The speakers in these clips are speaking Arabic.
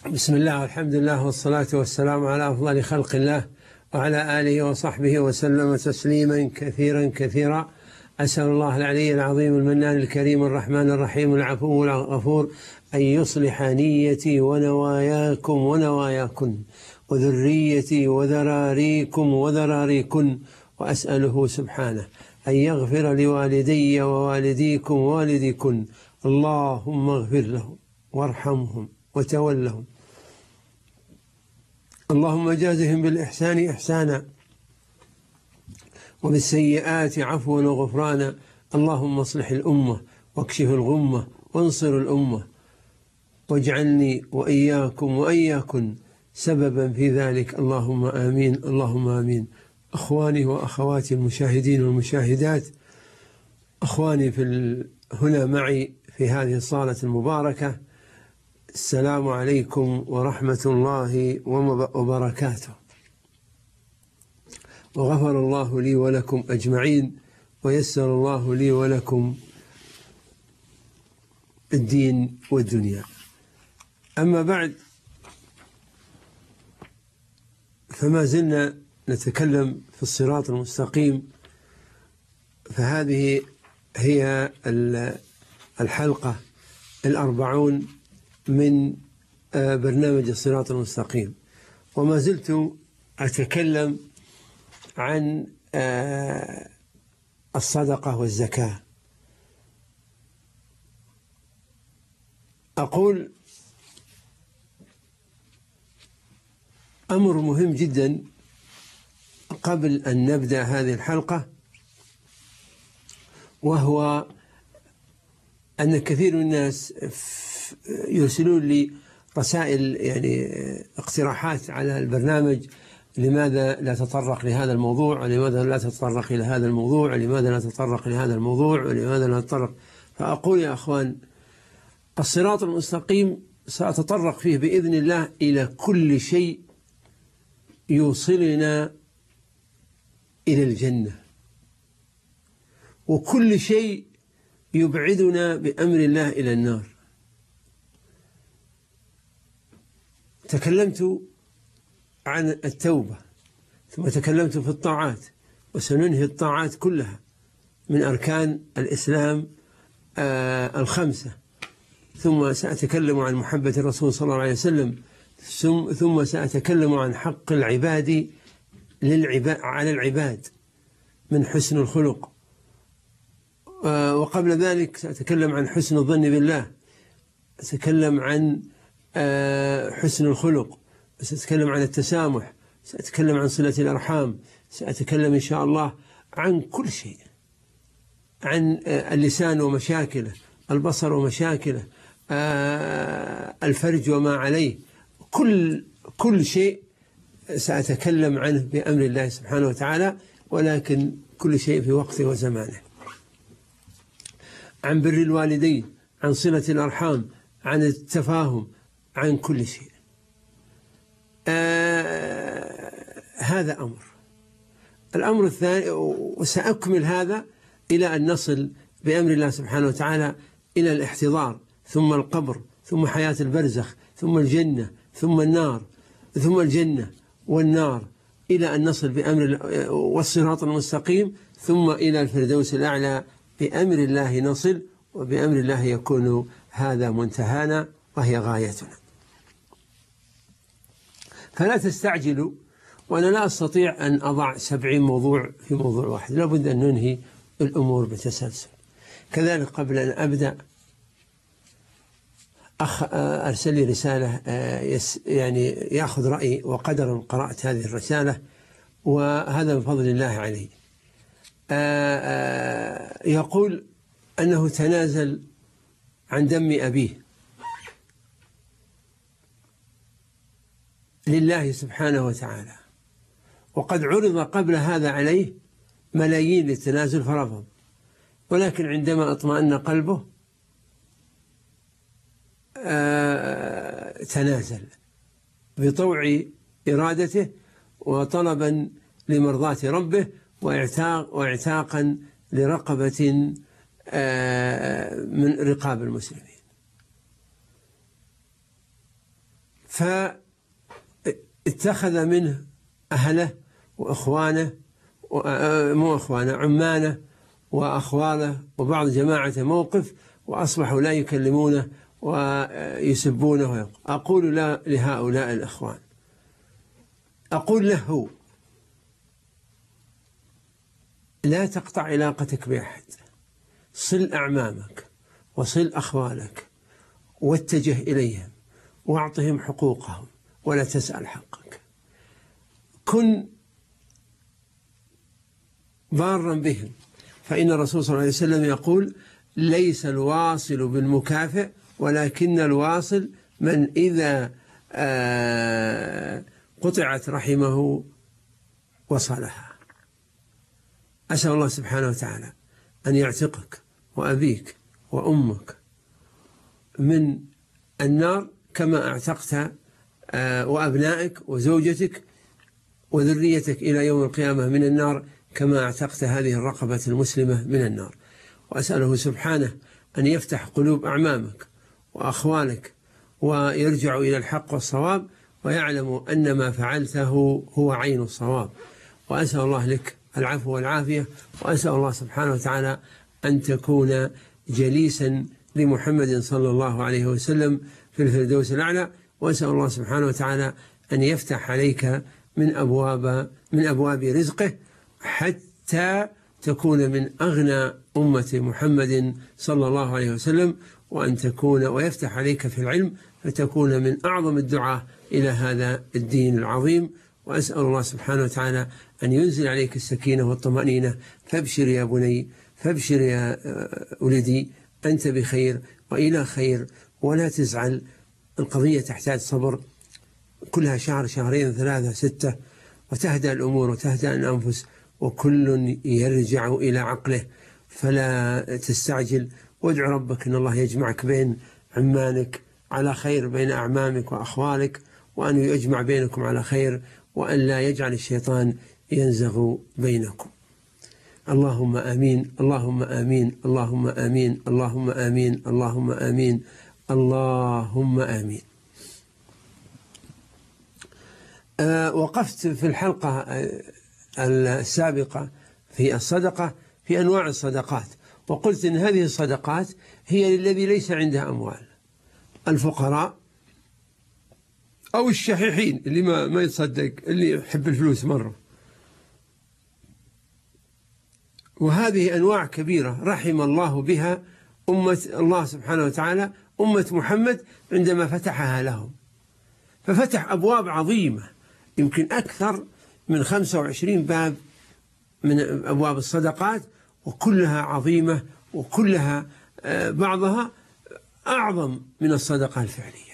بسم الله والحمد لله والصلاة والسلام على أفضل خلق الله وعلى آله وصحبه وسلم تسليما كثيرا كثيرا. أسأل الله العلي العظيم المنان الكريم الرحمن الرحيم العفو الغفور أن يصلح نيتي ونواياكم ونواياكن وذريتي وذراريكم وذراريكن، وأسأله سبحانه أن يغفر لوالدي ووالديكم ووالديكن. اللهم اغفر لهم وارحمهم وتولهم، اللهم جازهم بالإحسان إحسانا وبالسيئات عفوا وغفرانا. اللهم اصلح الأمة واكشف الغمة وانصر الأمة، واجعلني وإياكم وإياكن سببا في ذلك، اللهم آمين اللهم آمين. أخواني وأخواتي المشاهدين والمشاهدات، أخواني هنا معي في هذه الصالة المباركة، السلام عليكم ورحمة الله وبركاته، وغفر الله لي ولكم أجمعين، ويسر الله لي ولكم الدين والدنيا. أما بعد، فما زلنا نتكلم في الصراط المستقيم، فهذه هي الحلقة 40 من برنامج الصراط المستقيم، وما زلت أتكلم عن الصدقة والزكاة. أقول أمر مهم جدا قبل أن نبدأ هذه الحلقة، وهو أن كثير من الناس يرسلون لي رسائل، يعني اقتراحات على البرنامج، لماذا لا تطرق لهذا الموضوع، ولماذا لا تتطرق إلى هذا الموضوع، ولماذا لا تتطرق لهذا الموضوع، ولماذا لا تتطرق. فأقول يا أخوان، الصراط المستقيم سأتطرق فيه بإذن الله إلى كل شيء يوصلنا إلى الجنة، وكل شيء يبعدنا بأمر الله إلى النار. تكلمت عن التوبة، ثم تكلمت في الطاعات، وسننهي الطاعات كلها من أركان الإسلام 5، ثم سأتكلم عن محبة الرسول صلى الله عليه وسلم، ثم سأتكلم عن حق العباد على العباد من حسن الخلق، وقبل ذلك سأتكلم عن حسن الظن بالله، سأتكلم عن حسن الخلق، سأتكلم عن التسامح، سأتكلم عن صلة الأرحام، سأتكلم إن شاء الله عن كل شيء، عن اللسان ومشاكله، البصر ومشاكله، الفرج وما عليه، كل شيء سأتكلم عنه بأمر الله سبحانه وتعالى، ولكن كل شيء في وقته وزمانه. عن بر الوالدين، عن صلة الأرحام، عن التفاهم، عن كل شيء. هذا الأمر الثاني، وسأكمل هذا إلى أن نصل بأمر الله سبحانه وتعالى إلى الاحتضار، ثم القبر، ثم حياة البرزخ، ثم الجنة، ثم النار، ثم الجنة والنار، إلى أن نصل بأمر والصراط المستقيم، ثم إلى الفردوس الأعلى. بأمر الله نصل، وبأمر الله يكون هذا منتهانا وهي غايتنا. فلا تستعجلوا، وأنا لا أستطيع أن أضع 70 موضوع في موضوع واحد، لابد أن ننهي الأمور بتسلسل. كذلك قبل أن أبدأ، أخ أرسل لي رسالة، يعني يأخذ رأيي، وقدرا قرأت هذه الرسالة، وهذا من فضل الله عليه. يقول أنه تنازل عن دم أبيه لله سبحانه وتعالى، وقد عرض قبل هذا عليه ملايين للتنازل فرفض، ولكن عندما اطمأن قلبه تنازل بطوع إرادته، وطلبا لمرضاة ربه، واعتاقا لرقبة من رقاب المسلمين. فاتخذ منه أهله وإخوانه، مو إخوانه، عمانه وأخواله وبعض جماعته موقف، وأصبحوا لا يكلمونه ويسبونه. أقول لا لهؤلاء الإخوان، أقول له لا تقطع علاقتك بأحد، صل أعمامك وصل أخوالك واتجه إليهم واعطهم حقوقهم ولا تسأل حقك. كن بارا بهم، فإن الرسول صلى الله عليه وسلم يقول: ليس الواصل بالمكافئ ولكن الواصل من إذا قطعت رحمه وصلها. أسأل الله سبحانه وتعالى أن يعتقك وأبيك وأمك من النار كما اعتقت وأبنائك وزوجتك وذريتك إلى يوم القيامة من النار كما اعتقت هذه الرقبة المسلمة من النار. وأسأله سبحانه أن يفتح قلوب أعمامك وأخوالك ويرجعوا إلى الحق والصواب ويعلموا أن ما فعلته هو عين الصواب. وأسأل الله لك العفو والعافية، وأسأل الله سبحانه وتعالى أن تكون جليسا لمحمد صلى الله عليه وسلم في الفردوس الأعلى. وأسأل الله سبحانه وتعالى أن يفتح عليك من أبواب رزقه حتى تكون من أغنى أمة محمد صلى الله عليه وسلم، وأن تكون ويفتح عليك في العلم فتكون من أعظم الدعاة إلى هذا الدين العظيم. وأسأل الله سبحانه وتعالى أن ينزل عليك السكينة والطمأنينة. فابشر يا بني، فابشر يا ولدي، أنت بخير وإلى خير، ولا تزعل. القضية تحتاج صبر، كلها شهر شهرين ثلاثة 6، وتهدأ الأمور وتهدأ الأنفس، وكل يرجع إلى عقله. فلا تستعجل، وادع ربك أن الله يجمعك بين عمانك على خير، بين أعمامك وأخوالك، وأن يجمع بينكم على خير، وأن لا يجعل الشيطان ينزغ بينكم. اللهم آمين، اللهم آمين، اللهم آمين، اللهم آمين، اللهم آمين، اللهم آمين. وقفت في الحلقة السابقة في الصدقة في أنواع الصدقات، وقلت إن هذه الصدقات هي للذي ليس عنده أموال، الفقراء أو الشحيحين اللي ما يتصدق، اللي يحب الفلوس مرة. وهذه أنواع كبيرة رحم الله بها أمة الله سبحانه وتعالى، أمة محمد عندما فتحها لهم، ففتح أبواب عظيمة، يمكن أكثر من 25 باب من أبواب الصدقات، وكلها عظيمة، وكلها بعضها أعظم من الصدقة الفعلية.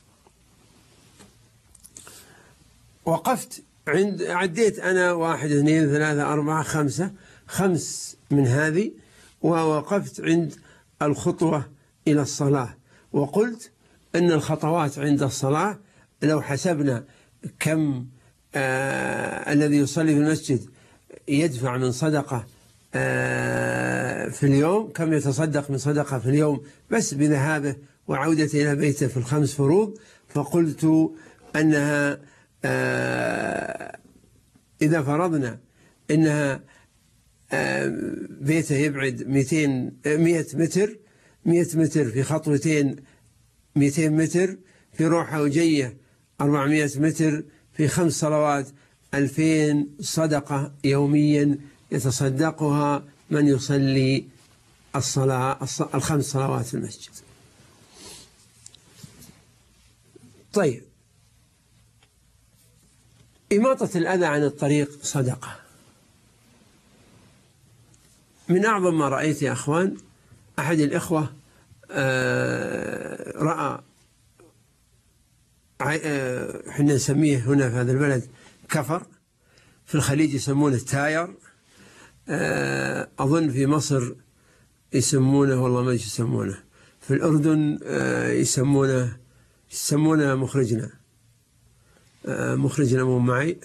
وقفت عديت أنا 1 2 3 4 5 من هذه، ووقفت عند الخطوة إلى الصلاة، وقلت أن الخطوات عند الصلاة لو حسبنا كم الذي يصلي في المسجد يدفع من صدقة في اليوم، كم يتصدق من صدقة في اليوم بس بذهابه وعودته إلى بيته في ال5 فروض، فقلت أنها إذا فرضنا أنها بيته يبعد 100 متر في خطوتين 200 متر، في روحة وجية 400 متر، في 5 صلوات 2000 صدقة يوميا يتصدقها من يصلي ال5 صلوات في المسجد. طيب، إماطة الأذى عن الطريق صدقة. من أعظم ما رأيت يا أخوان، أحد الإخوة رأى حنا نسميه هنا في هذا البلد كفر، في الخليج يسمونه التاير، أظن في مصر يسمونه، والله ما يسمونه، في الأردن يسمونه مخرجنا مو معي،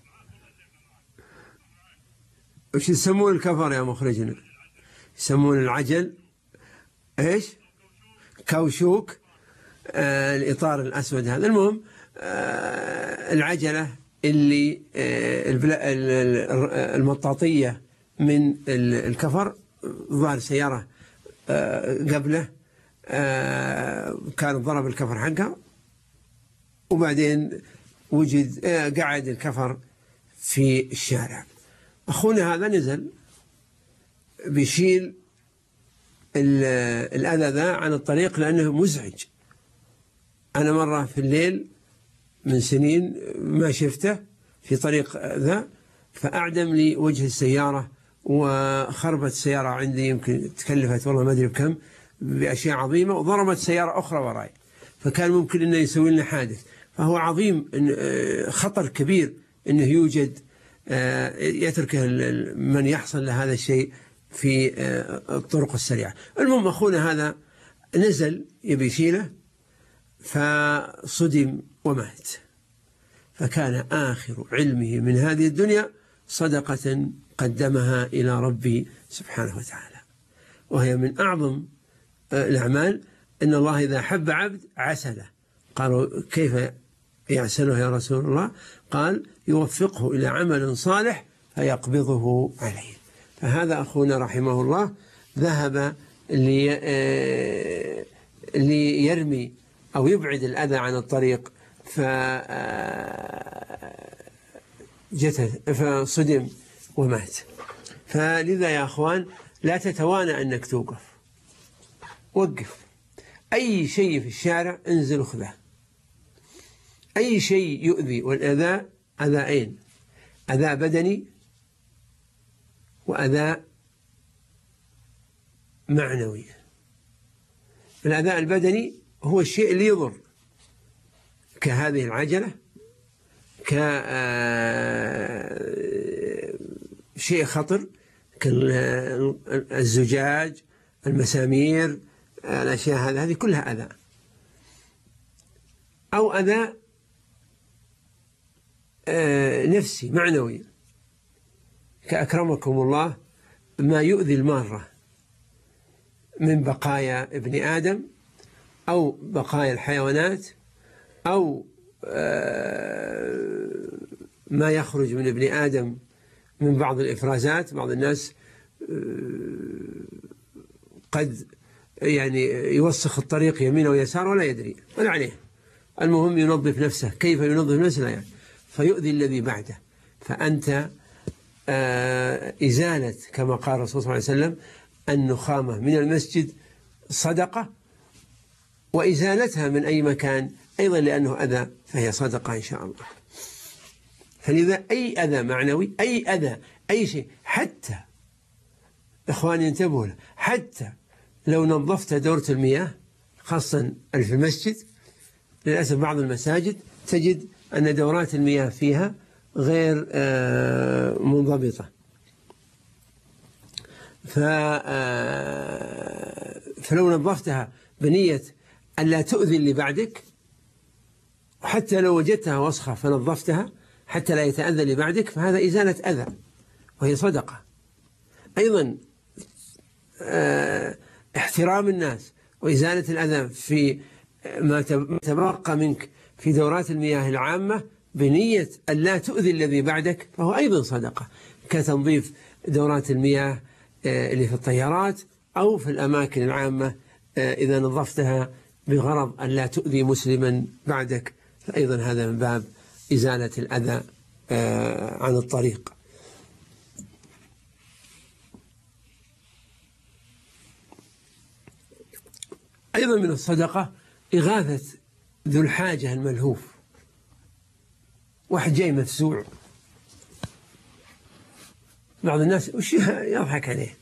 وش يسمون الكفر يا مخرجنا؟ يسمون العجل إيش؟ كاوشوك، الإطار الأسود هذا. المهم العجلة اللي المطاطية من الكفر، ظهر سيارة قبله كان ضرب الكفر حقها، وبعدين وجد قعد الكفر في الشارع. أخونا هذا نزل بيشيل الأذى ذا عن الطريق لأنه مزعج. أنا مرة في الليل من سنين ما شفته في طريق ذا، فأعدم لي وجه السيارة وخربت السيارة عندي، يمكن تكلفت والله ما أدري بكم، بأشياء عظيمة، وضربت سيارة أخرى وراي، فكان ممكن أنه يسوي لنا حادث. فهو عظيم، خطر كبير أنه يوجد يتركه من يحصل لهذا الشيء في الطرق السريعة. المهم أخونا هذا نزل يبي يشيله فصدم ومات، فكان آخر علمه من هذه الدنيا صدقة قدمها إلى ربي سبحانه وتعالى، وهي من أعظم الأعمال. إن الله إذا حب عبد عسله. قالوا كيف يعسله يا رسول الله؟ قال يوفقه إلى عمل صالح فيقبضه عليه. فهذا أخونا رحمه الله ذهب ليرمي أو يبعد الأذى عن الطريق، فصدم ومات. فلذا يا أخوان لا تتوانى أنك توقف، وقف. أي شيء في الشارع انزل وخذه، أي شيء يؤذي. والأذى أذاءين: أذى بدني وأذى معنوي. الأذى البدني هو الشيء اللي يضر، كهذه العجلة، كشيء خطر كالزجاج، المسامير، الأشياء هذه كلها أذى. أو أذى نفسي معنوي، كأكرمكم الله ما يؤذي المارة من بقايا ابن آدم أو بقايا الحيوانات، أو ما يخرج من ابن آدم من بعض الإفرازات. بعض الناس قد يعني يوسخ الطريق يمين ويسار ولا يدري ولا عليه، المهم ينظف نفسه. كيف ينظف نفسه؟ لا يعني، فيؤذي الذي بعده. فأنت إزالة، كما قال الرسول صلى الله عليه وسلم: النخامة من المسجد صدقة، وإزالتها من أي مكان أيضا لأنه أذى فهي صدقة إن شاء الله. فلذا أي أذى معنوي، أي أذى، أي شيء، حتى إخواني انتبهوا له، حتى لو نظفت دورة المياه، خاصة في المسجد، للأسف بعض المساجد تجد أن دورات المياه فيها غير منضبطة، فلو نظفتها بنية أن لا تؤذي اللي بعدك، حتى لو وجدتها وسخة فنظفتها حتى لا يتأذى اللي بعدك، فهذا إزالة أذى وهي صدقة. أيضا احترام الناس وإزالة الأذى في ما تبقى منك في دورات المياه العامة بنية أن لا تؤذي الذي بعدك، فهو أيضا صدقة، كتنظيف دورات المياه اللي في الطيارات أو في الأماكن العامة إذا نظفتها بغرض أن لا تؤذي مسلما بعدك، فأيضا هذا من باب إزالة الأذى عن الطريق. أيضا من الصدقة إغاثة ذو الحاجة الملهوف. واحد جاي مفزوع، بعض الناس وش يضحك عليه،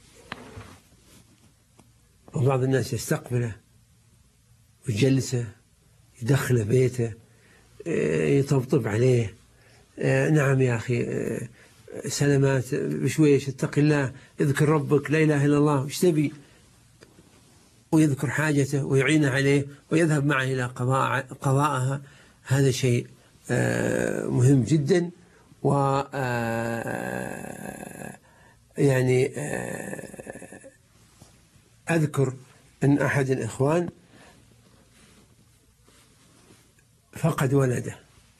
وبعض الناس يستقبله ويجلسه، يدخله بيته، يطبطب عليه: نعم يا أخي، سلامات، بشويش، اتق الله، اذكر ربك، لا إله إلا الله، وش تبي؟ ويذكر حاجته ويعينه عليه ويذهب معه إلى قضاءها. هذا شيء مهم جدا. و يعني أذكر أن أحد الإخوان فقد ولده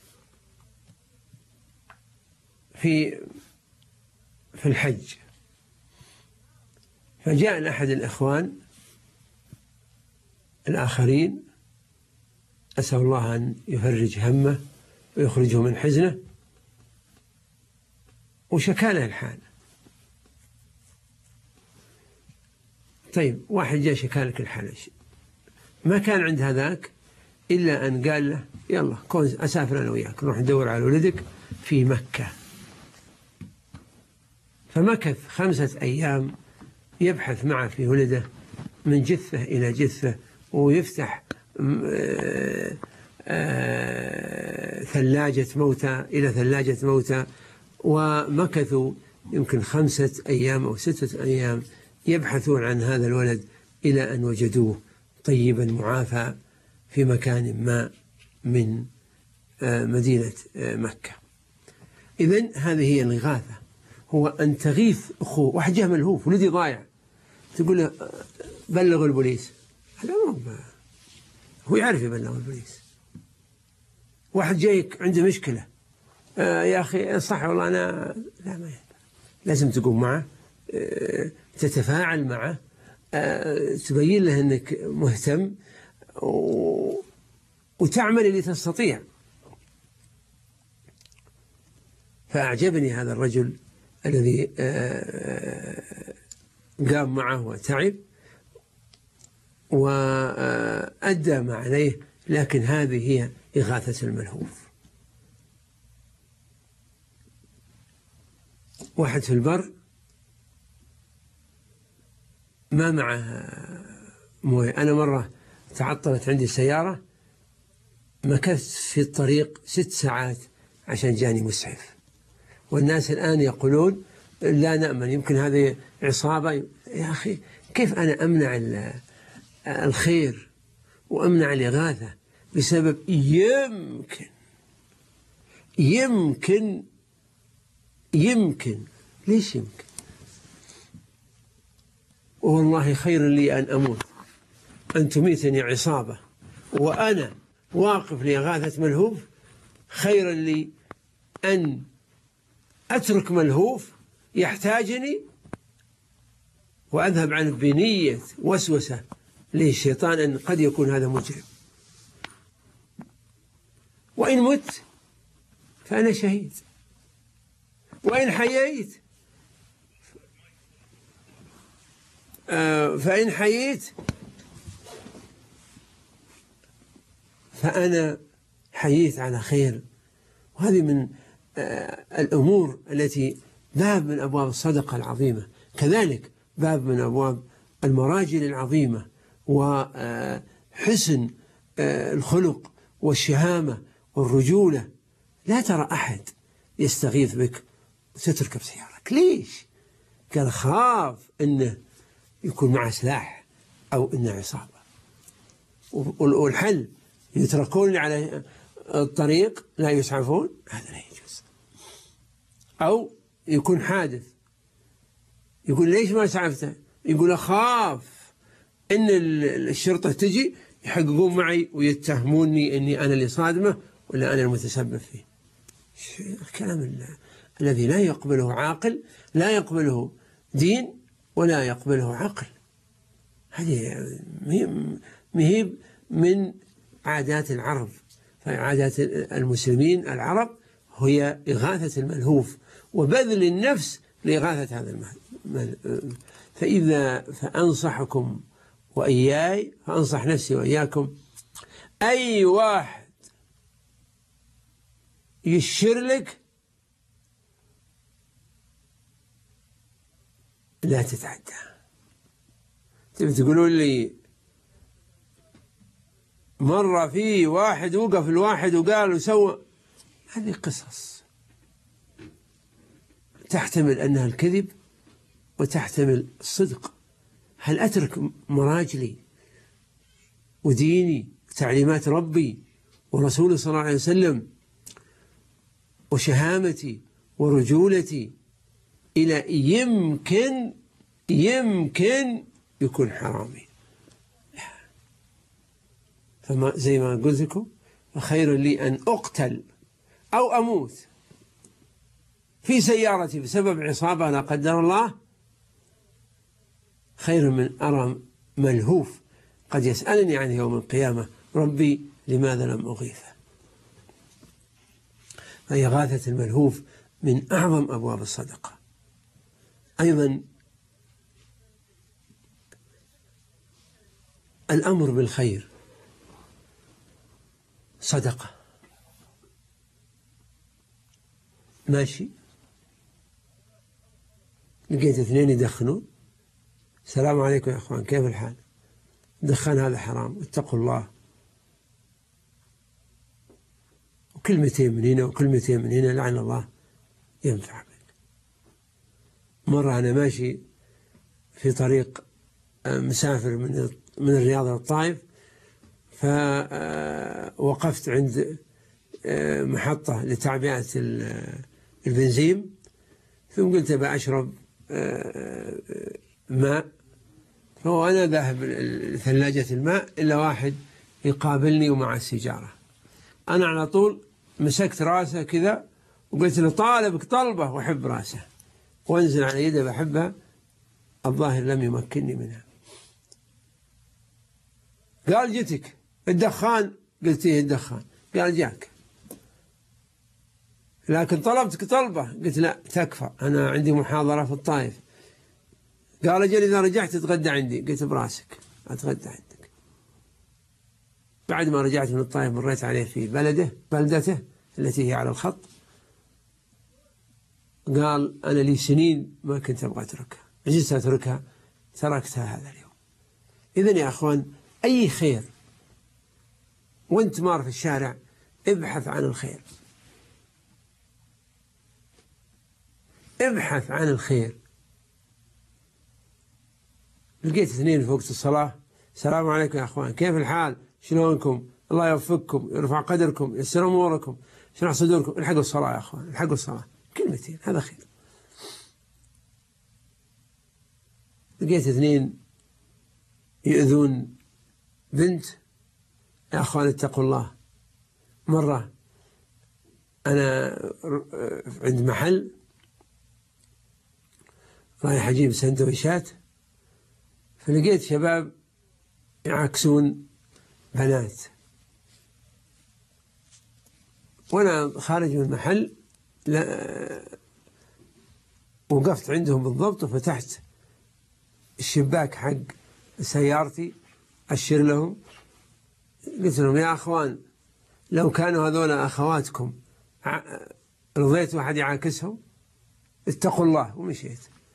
في الحج، فجاء أحد الإخوان الآخرين أسأل الله أن يفرج همه ويخرجه من حزنه، وشكى له الحال. طيب واحد جاء شكى لك الحال، ما كان عند هذاك إلا أن قال له يلا كون أسافر أنا وياك نروح ندور على ولدك في مكة. فمكث 5 أيام يبحث معه في ولده من جثة إلى جثة، ويفتح ثلاجة موتى إلى ثلاجة موتى، ومكثوا يمكن 5 أيام أو 6 أيام يبحثون عن هذا الولد إلى أن وجدوه طيبا معافى في مكان ما من مدينة مكة. إذن هذه هي الإغاثة، هو أن تغيث أخوه. واحد جه ملهوف ولدي ضايع، تقول له بلغ البوليس، هذا هو يعرف يبلغ البوليس. واحد جايك عنده مشكلة، يا أخي صح والله أنا لا، ما ينفع، لازم تقوم معه، تتفاعل معه، تبين له أنك مهتم وتعمل اللي تستطيع. فأعجبني هذا الرجل الذي قام معه وتعب وأدى ما عليه، لكن هذه هي إغاثة الملهوف. واحد في البر ما معه مويه، أنا مرة تعطلت عندي السيارة، مكثت في الطريق 6 ساعات عشان جاني مسعف، والناس الآن يقولون لا نأمن، يمكن هذه عصابة. يا أخي كيف أنا أمنع الخير وأمنع الإغاثة بسبب يمكن ليش يمكن؟ والله خير لي أن أموت، أن تميتني عصابة وأنا واقف لإغاثة ملهوف، خيرا لي أن أترك ملهوف يحتاجني وأذهب عنه بنية وسوسة للشيطان أن قد يكون هذا مجرم. وإن مت فأنا شهيد، وإن حييت فأنا حييت على خير. وهذه من الأمور التي باب من أبواب الصدقة العظيمة، كذلك باب من أبواب المراجل العظيمة وحسن الخلق والشهامة والرجولة. لا ترى أحد يستغيث بك وتترك بسيارك، ليش؟ قال خاف أنه يكون معه سلاح أو أنه عصابة. والحل يتركون على الطريق لا يسعفون، هذا لا يجوز. أو يكون حادث، يقول ليش ما سعفته؟ يقول أخاف أن الشرطة تجي يحققون معي ويتهموني أني أنا اللي صادمه ولا أنا المتسبب فيه. الكلام الذي لا يقبله عاقل، لا يقبله دين ولا يقبله عقل. هذه مهيب من عادات العرب. فعادات المسلمين العرب هي إغاثة الملهوف وبذل النفس لإغاثة هذا فأنصحكم وإياي، فأنصح نفسي وإياكم، أي واحد يشير لك لا تتعدى. تبي تقولون لي مرة في واحد وقف الواحد وقال وسوى، هذه قصص تحتمل أنها الكذب وتحتمل الصدق. هل أترك مراجلي وديني تعليمات ربي ورسوله صلى الله عليه وسلم وشهامتي ورجولتي إلى يمكن يكون حرامي؟ لا. فما زي ما قلت لكم، فخير لي أن أقتل أو أموت في سيارتي بسبب عصابة لا قدر الله، خير من أرى ملهوف قد يسألني عنه يوم القيامة ربي لماذا لم أغيثه. فإغاثة الملهوف من أعظم أبواب الصدقة. أيضا الأمر بالخير صدقة. ماشي، لقيت اثنين يدخنون، السلام عليكم يا أخوان كيف الحال؟ الدخان هذا حرام، اتقوا الله. وكلمتين من هنا وكلمتين من هنا لعن الله ينفع بك. مرة أنا ماشي في طريق مسافر من الرياض للطائف، فوقفت عند محطة لتعبئة البنزين، ثم قلت بأشرب ماء، وأنا ذاهب لثلاجة الماء إلا واحد يقابلني ومع السيجارة. أنا على طول مسكت راسه كذا وقلت له طالبك طلبة وأحب راسه، وانزل على يده بحبها، الظاهر لم يمكنني منها. قال جتك الدخان؟ قلت إيه الدخان؟ قال جاك، لكن طلبتك طلبة. قلت لا تكفى، أنا عندي محاضرة في الطائف. قال أجل إذا رجعت تتغدى عندي. قلت براسك أتغدى عندك. بعد ما رجعت من الطائف مريت عليه في بلدته التي هي على الخط، قال أنا لي سنين ما كنت أبغى أتركها، عجزت أتركها، تركتها هذا اليوم. إذن يا أخوان أي خير وانت مار في الشارع ابحث عن الخير، ابحث عن الخير. لقيت اثنين في وقت الصلاة، السلام عليكم يا أخوان كيف الحال شلونكم، الله يوفقكم يرفع قدركم يسر أموركم يشرح صدوركم، الحقوا الصلاة يا أخوان الحقوا الصلاة، كلمتين هذا خير. لقيت اثنين يؤذون بنت، يا أخوان اتقوا الله. مرة أنا عند محل رايح أجيب سندويشات، فلقيت شباب يعاكسون بنات، وأنا خارج من المحل وقفت عندهم بالضبط وفتحت الشباك حق سيارتي أشير لهم، قلت لهم يا أخوان لو كانوا هذول أخواتكم رضيت واحد يعاكسهم؟ اتقوا الله. ومشيت.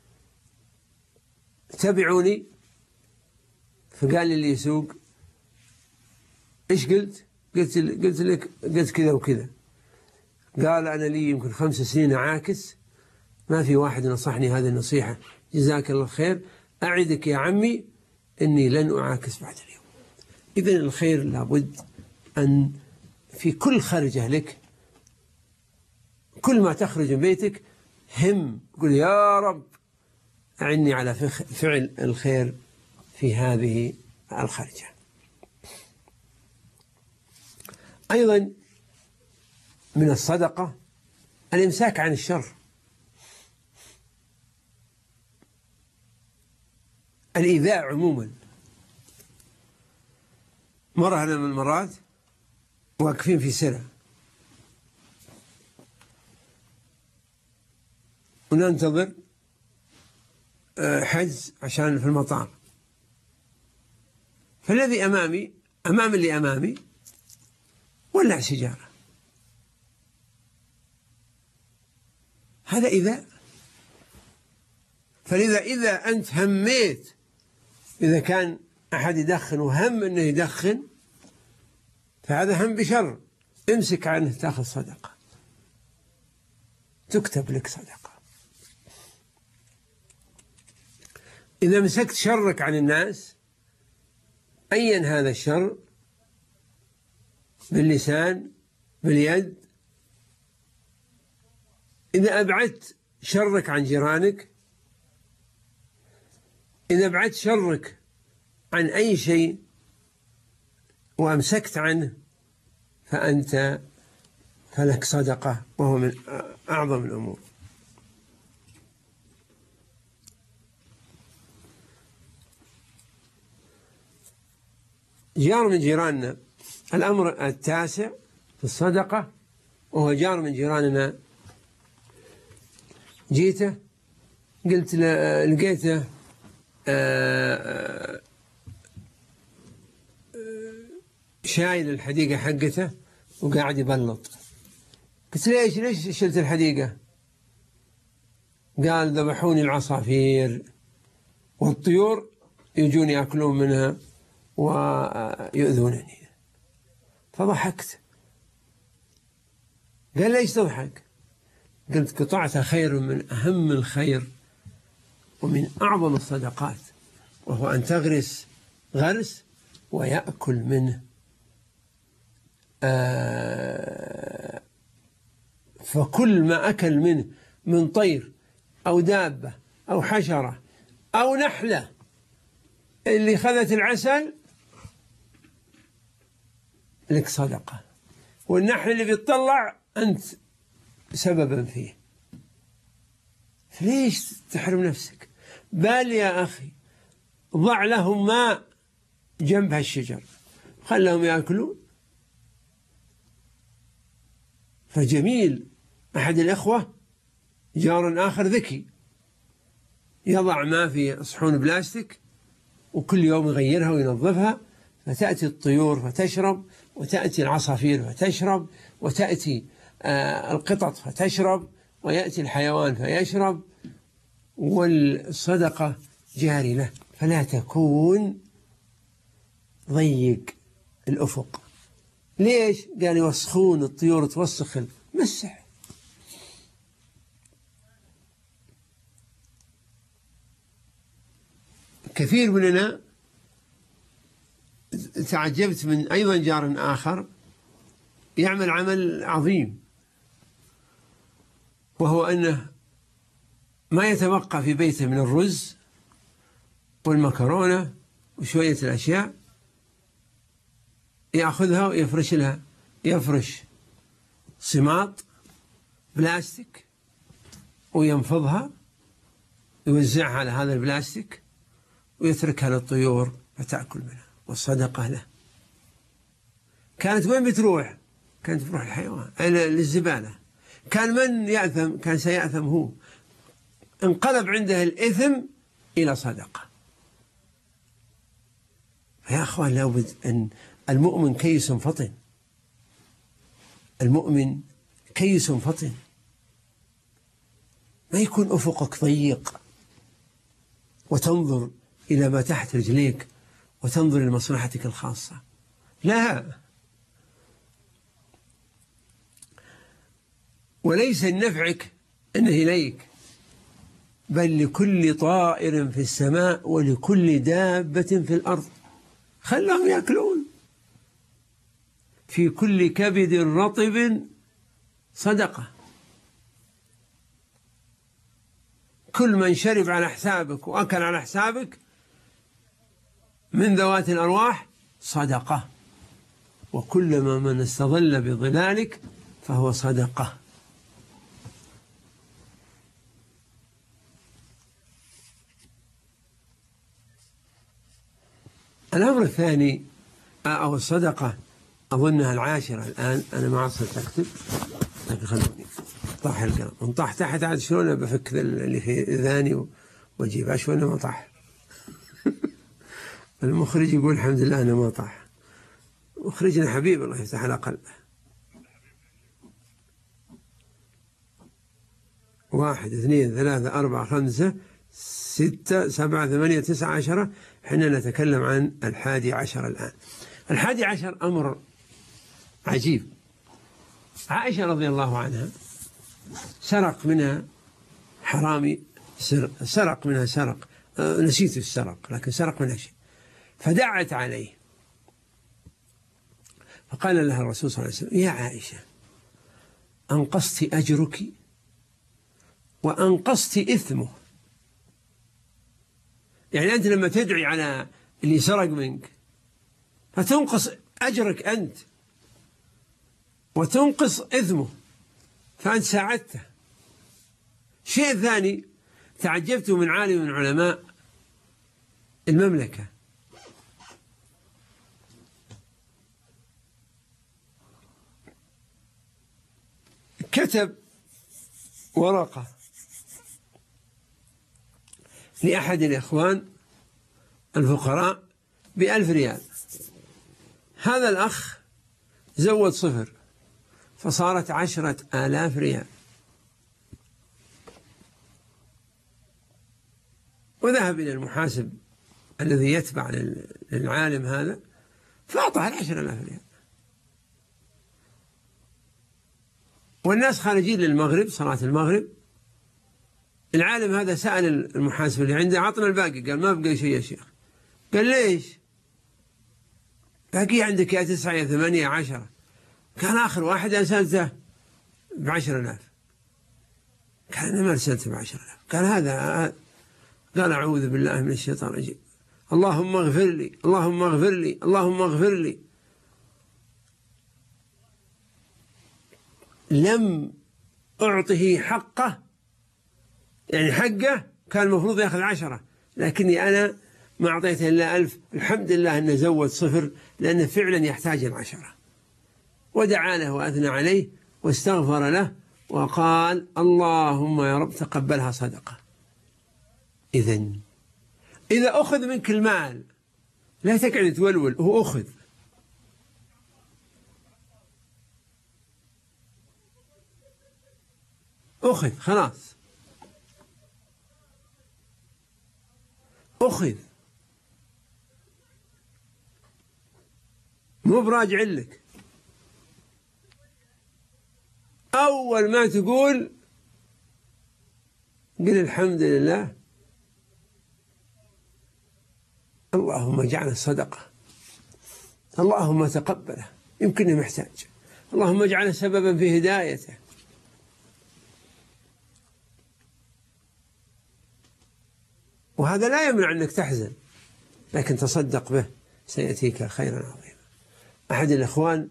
تبعوني، فقال لي اللي يسوق إيش قلت؟ قلت لك قلت كذا وكذا. قال أنا لي يمكن 5 سنين أعاكس، ما في واحد نصحني هذه النصيحة، جزاك الله خير، أعدك يا عمي إني لن أعاكس بعد اليوم. إذن الخير لابد أن في كل خرجة لك، كل ما تخرج من بيتك هم قل يا رب أعني على فعل الخير في هذه الخرجة. أيضا من الصدقة الإمساك عن الشر. الإيذاء عموما. مرة أنا من المرات واقفين في سرة وننتظر حجز عشان في المطار، فالذي أمام اللي أمامي ولع سيجارة. هذا إيذاء. فلذا إذا أنت هميت، إذا كان أحد يدخن وهم أنه يدخن، فهذا هم بشر، امسك عنه تأخذ صدقة، تكتب لك صدقة. إذا مسكت شرك عن الناس أيا هذا الشر، باللسان باليد، إذا أبعدت شرك عن جيرانك، إذا أبعدت شرك عن أي شيء وأمسكت عنه فلك صدقة، وهو من أعظم الأمور. جار من جيراننا، الأمر التاسع في الصدقة، وهو جار من جيراننا. جيته قلت لقيته شايل الحديقة حقته وقاعد يبلط. قلت ليش شلت الحديقة؟ قال ذبحوني العصافير والطيور يجون يأكلون منها ويؤذونني. فضحكت. قال ليش تضحك؟ قلت قطعت خير من أهم الخير ومن أعظم الصدقات، وهو أن تغرس غرس ويأكل منه. فكل ما أكل منه من طير أو دابة أو حشرة أو نحلة اللي خذت العسل لك صدقة، والنحل اللي بيطلع أنت سببا فيه. ليش تحرم نفسك؟ بل يا أخي ضع لهم ماء جنب هالشجر، خلهم يأكلون. فجميل. أحد الإخوة جار آخر ذكي يضع ماء في صحون بلاستيك وكل يوم يغيرها وينظفها، فتأتي الطيور فتشرب، وتأتي العصافير فتشرب، وتأتي القطط فتشرب، ويأتي الحيوان فيشرب، والصدقة جاري له. فلا تكون ضيق الأفق. ليش؟ قال يوسخون، الطيور توسخ، مسح. كثير مننا تعجبت من أيضا جار آخر يعمل عمل عظيم، وهو أنه ما يتبقى في بيته من الرز والمكرونة وشوية الأشياء يأخذها ويفرش لها، يفرش صماط بلاستيك وينفضها، يوزعها على هذا البلاستيك ويتركها للطيور فتأكل منها، والصدقة له. كانت وين بتروح؟ كانت بتروح الحيوان للزبالة. كان من يأثم؟ كان سيأثم هو. انقلب عنده الإثم إلى صدقة. يا أخوان لابد أن المؤمن كيس فطن، المؤمن كيس فطن، ما يكون أفقك ضيق وتنظر إلى ما تحت رجليك وتنظر لمصلحتك الخاصة. لا، وليس لنفعك أنه إليك، بل لكل طائر في السماء ولكل دابة في الأرض، خلهم يأكلون. في كل كبد رطب صدقة. كل من شرب على حسابك وأكل على حسابك من ذوات الأرواح صدقة، وكلما من استظل بظلالك فهو صدقة. الأمر الثاني أو الصدقة أظنها العاشرة الآن، أنا ما عصرت أكتب، لكن خلوني طاح القلم، انطاح تحت عاد شلون بفك اللي في إذاني وأجيب شلون ما طاح. المخرج يقول الحمد لله أنا ما طاح. مخرجنا حبيب الله يفتح على قلبه. 1 2 3 4 5 6 7 8 9 10. حنا نتكلم عن 11 الآن. 11 أمر عجيب. عائشة رضي الله عنها سرق منها حرامي، سرق منها سرق، نسيت السرق لكن سرق منها شيء، فدعت عليه، فقال لها الرسول صلى الله عليه وسلم: يا عائشة، أنقصت أجرك وأنقصت إثمه. يعني أنت لما تدعي على اللي سرق منك فتنقص أجرك أنت وتنقص إثمه، فأنت ساعدته. الشيء الثاني، تعجبت من عالم من علماء المملكة كتب ورقة لأحد الإخوان الفقراء ب1000 ريال. هذا الأخ زود 0 فصارت 10,000 ريال، وذهب إلى المحاسب الذي يتبع للعالم هذا فأعطاه 10,000 ريال. والناس خارجين للمغرب، صلاة المغرب، العالم هذا سأل المحاسب اللي عنده عطنا الباقي، قال ما بقي شيء يا شيخ. قال ليش؟ باقي عندك يا 9 يا 8 يا 10. كان آخر واحد أرسلته ب10,000. قال أنا ما أرسلته ب10,000. قال هذا. قال أعوذ بالله من الشيطان الرجيم، اللهم اغفر لي اللهم اغفر لي اللهم اغفر لي. لم أعطه حقه، يعني حقه كان المفروض يأخذ 10، لكني أنا ما أعطيته إلا 1000. الحمد لله أنه زود 0 لأنه فعلا يحتاج 10. ودعا له وأثنى عليه واستغفر له وقال اللهم يا رب تقبلها صدقة. إذا أخذ منك المال لا تقعد تولول، هو أخذ خلاص، أخذ، مو براجع لك. أول ما تقول قل الحمد لله اللهم اجعله صدقة، اللهم تقبله، يمكنه محتاج، اللهم اجعله سببا في هدايته. وهذا لا يمنع أنك تحزن، لكن تصدق به سيأتيك خيرا عظيما. أحد الإخوان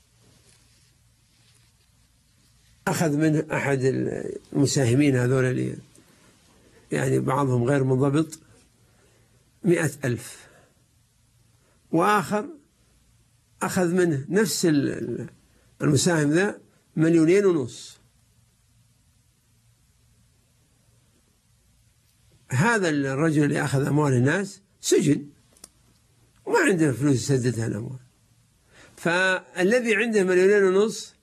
أخذ من أحد المساهمين هذول اللي يعني بعضهم غير منضبط 100,000، وآخر أخذ منه نفس المساهم ذا 2,500,000. هذا الرجل اللي أخذ أموال الناس سجن وما عنده فلوس يسدد الأموال، فالذي عنده 2,500,000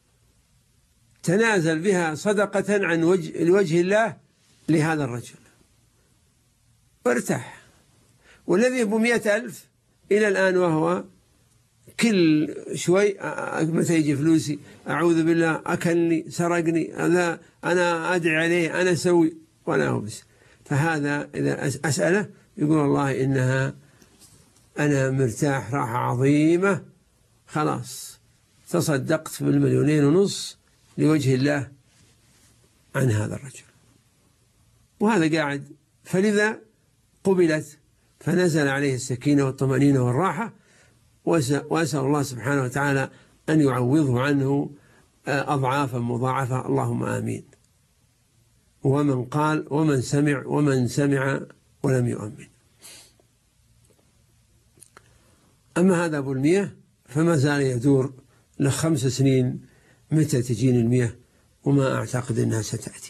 تنازل بها صدقة عن لوجه الله لهذا الرجل وارتاح. والذي ابو 100,000 إلى الآن وهو كل شوي متى يجي فلوسي أعوذ بالله أكلني سرقني أنا أدعي عليه أنا أسوي ولا هو بس. فهذا إذا أسأله يقول والله إنها أنا مرتاح راحة عظيمة، خلاص تصدقت بال2,500,000 لوجه الله عن هذا الرجل، وهذا قاعد. فلذا قبلت، فنزل عليه السكينة والطمأنينة والراحة، وأسأل الله سبحانه وتعالى أن يعوضه عنه أضعافا مضاعفة، اللهم آمين. ومن قال ومن سمع ولم يؤمن. أما هذا أبو 100 فما زال يدور له 5 سنين متى تجين 100، وما أعتقد أنها ستأتي.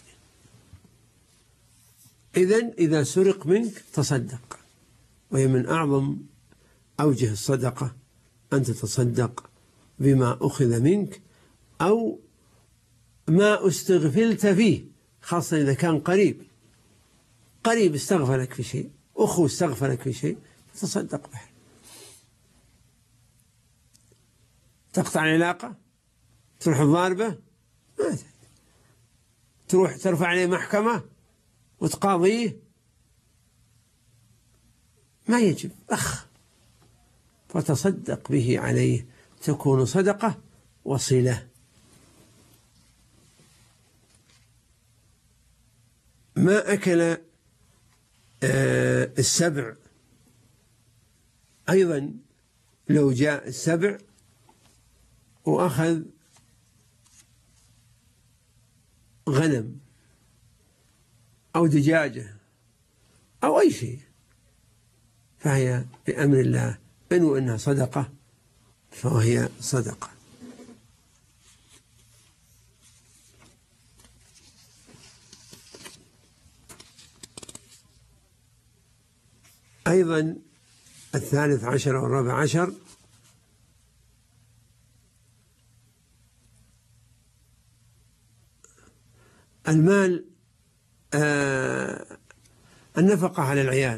إذا سرق منك تصدق، وهي من أعظم أوجه الصدقة أن تتصدق بما أخذ منك أو ما استغفلت فيه، خاصة إذا كان قريب استغفر لك في شيء، أخو استغفر لك في شيء، فتصدق به. تقطع العلاقة، تروح الضاربة، ما تروح ترفع عليه محكمة وتقاضيه، ما يجب. فتصدق به عليه، تكون صدقة وصلة. ما أكل السبع أيضا، لو جاء السبع وأخذ غنم أو دجاجة أو أي شيء، فهي بأمر الله، إنه إنها صدقة فهي صدقة. أيضا 13 و14 المال، النفقة على العيال.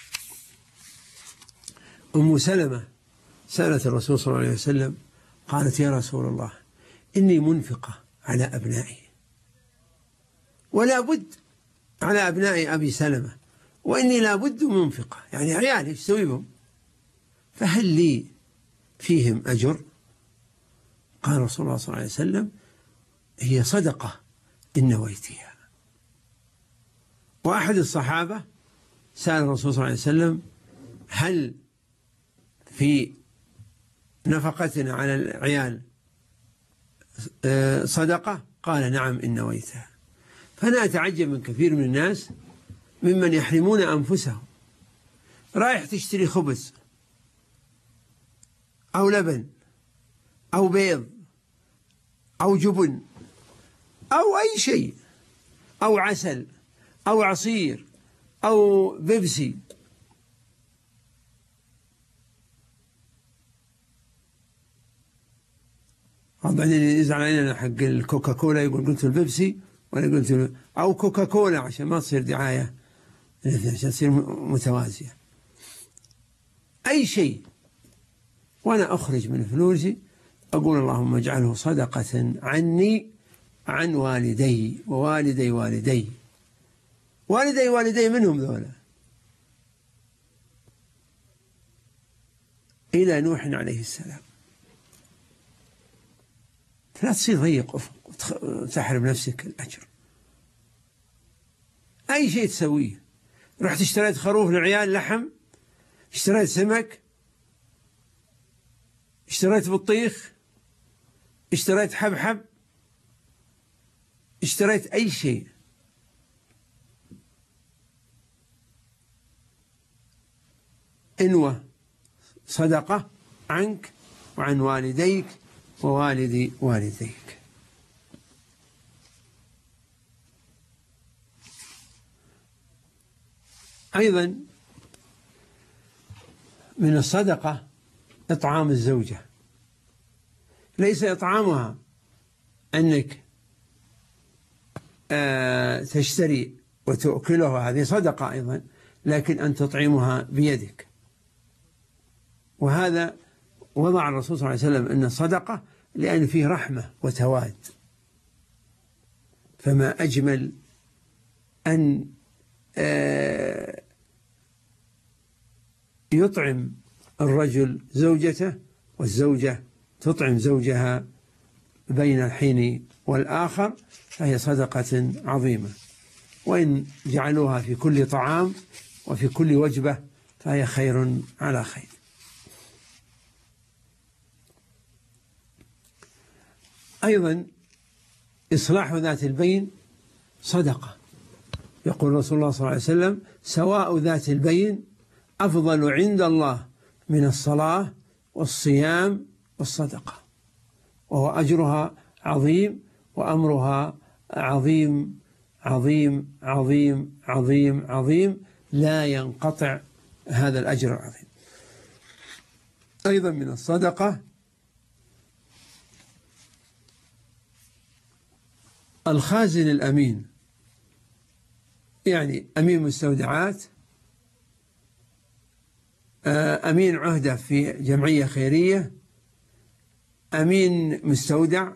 أم سلمة سألت الرسول صلى الله عليه وسلم قالت: يا رسول الله، إني منفقة على أبنائي، ولا بد على أبناء أبي سلمة، وإني لا بد منفقة، يعني عيالي ايش أسوي بهم؟ فهل لي فيهم أجر؟ قال رسول الله صلى الله عليه وسلم: هي صدقة إن نويتها. وأحد الصحابة سأل الرسول صلى الله عليه وسلم: هل في نفقتنا على العيال صدقة؟ قال: نعم إن نويتها. فأنا أتعجب من كثير من الناس ممن يحرمون أنفسهم، رايح تشتري خبز أو لبن أو بيض أو جبن أو أي شيء أو عسل أو عصير أو بيبسي، وبعدين يزعل علينا حق الكوكاكولا، يقول قلت البيبسي ولا قلت أو كوكاكولا، عشان ما تصير دعاية، عشان تصير متوازية. أي شيء وأنا أخرج من فلوسي أقول: اللهم اجعله صدقة عني عن والدي ووالدي والدي. والدي منهم ذولا إلى نوح عليه السلام. فلا تصير ضيق أفق وتحرم نفسك الأجر. أي شيء تسويه، رحت اشتريت خروف للعيال لحم، اشتريت سمك، اشتريت بطيخ، اشتريت حبحب، اشتريت أي شيء، إنوة صدقة عنك وعن والديك ووالدي والديك. أيضا من الصدقة إطعام الزوجة، ليس إطعامها أنك تشتري وتأكلها، هذه صدقة أيضا، لكن أن تطعمها بيدك. وهذا وضع الرسول صلى الله عليه وسلم أن الصدقة لأن فيه رحمة وتواد، فما أجمل أن يطعم الرجل زوجته والزوجة تطعم زوجها بين الحين والآخر، فهي صدقة عظيمة. وإن جعلوها في كل طعام وفي كل وجبة فهي خير على خير. أيضا إصلاح ذات البين صدقة. يقول رسول الله صلى الله عليه وسلم: سواء ذات البين أفضل عند الله من الصلاة والصيام والصدقة، وهو أجرها عظيم وأمرها عظيم عظيم عظيم عظيم عظيم، لا ينقطع هذا الأجر العظيم. أيضا من الصدقة الخازن الأمين، يعني أمين مستودعات، أمين عهدة في جمعية خيرية، أمين مستودع،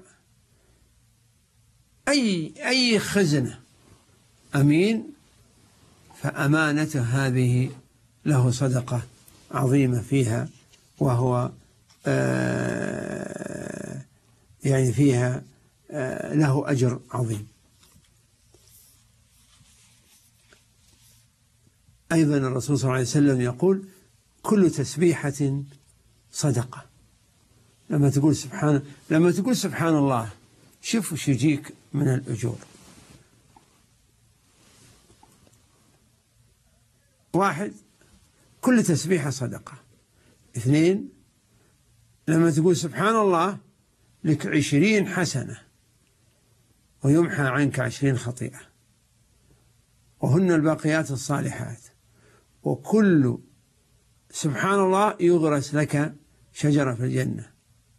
أي خزنة أمين، فأمانته هذه له صدقة عظيمة فيها، وهو يعني فيها له أجر عظيم. أيضا الرسول صلى الله عليه وسلم يقول: كل تسبيحة صدقة. لما تقول سبحان الله شوف وش يجيك من الأجور. 1 كل تسبيحة صدقة. 2 لما تقول سبحان الله لك 20 حسنة ويمحى عنك 20 خطيئة، وهن الباقيات الصالحات، وكل سبحان الله يغرس لك شجرة في الجنة.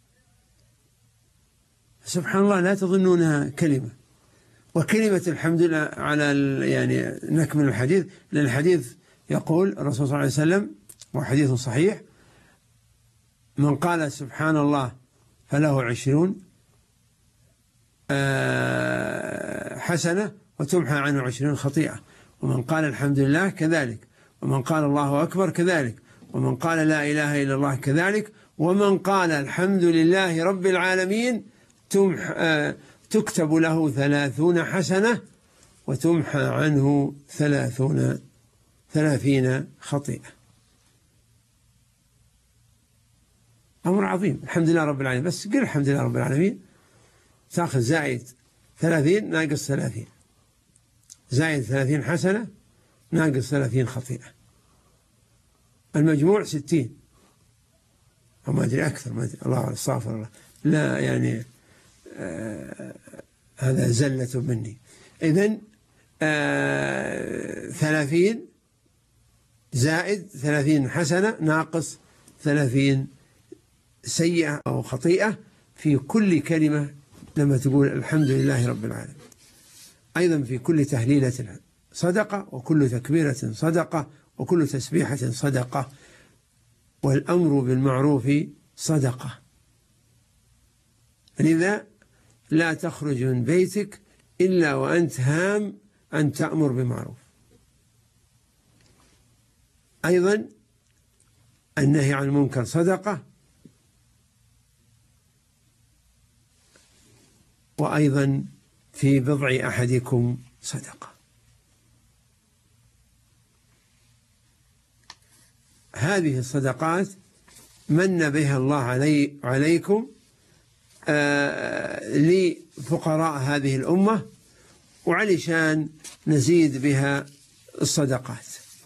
سبحان الله لا تظنونها كلمة. وكلمة الحمد لله على يعني نكمل الحديث، لأن الحديث يقول الرسول صلى الله عليه وسلم وحديث صحيح: من قال سبحان الله فله 20 حسنة وتمحى عنه 20 خطيئة، ومن قال الحمد لله كذلك، ومن قال الله أكبر كذلك، ومن قال لا إله إلا الله كذلك، ومن قال الحمد لله رب العالمين تكتب له 30 حسنة وتمحى عنه 30 خطيئة. أمر عظيم. الحمد لله رب العالمين، بس قل الحمد لله رب العالمين تأخذ زائد 30 ناقص 30، زائد 30 حسنة ناقص 30 خطيئة، المجموع 60 أو ما أدري أكثر، ما أدري، الله استغفر الله، لا يعني هذا زلة مني. إذن 30 زائد 30 حسنة ناقص 30 سيئة أو خطيئة في كل كلمة لما تقول الحمد لله رب العالمين. أيضا في كل تهليلة صدقة، وكل تكبيرة صدقة، وكل تسبيحة صدقة، والأمر بالمعروف صدقة. لذا لا تخرج من بيتك إلا وأنت هام أن تأمر بمعروف. أيضا النهي عن المنكر صدقة، وأيضا في بضع أحدكم صدقة. هذه الصدقات من بها الله عليكم لفقراء هذه الأمة، وعلشان نزيد بها الصدقات.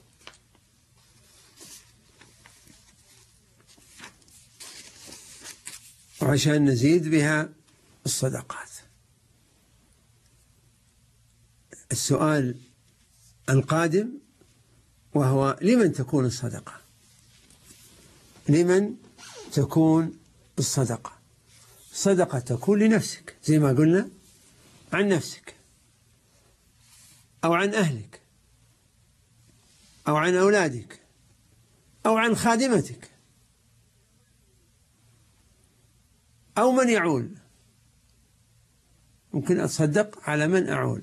وعشان نزيد بها الصدقات. السؤال القادم وهو: لمن تكون الصدقة؟ لمن تكون الصدقة؟ الصدقة تكون لنفسك زي ما قلنا، عن نفسك أو عن أهلك أو عن أولادك أو عن خادمتك أو من يعول. ممكن أتصدق على من أعول،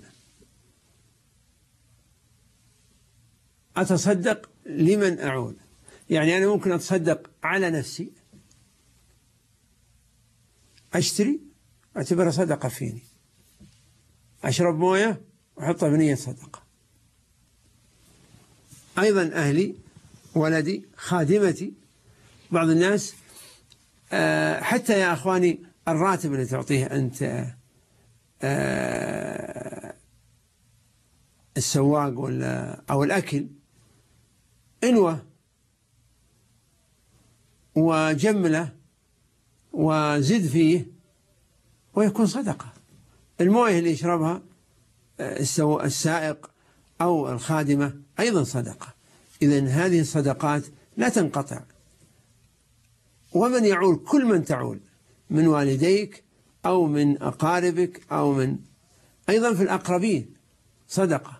أتصدق لمن أعول. يعني أنا ممكن أتصدق على نفسي، أشتري أعتبرها صدقة فيني، أشرب موية وأحطها بنية صدقة. أيضا أهلي، ولدي، خادمتي. بعض الناس حتى يا أخواني الراتب اللي تعطيه أنت السواق أو الأكل، انوى وجمله وزد فيه ويكون صدقة. المويه اللي يشربها السائق أو الخادمة أيضا صدقة. إذن هذه الصدقات لا تنقطع. ومن يعول، كل من تعول من والديك أو من أقاربك أو من أيضا في الأقربين صدقة.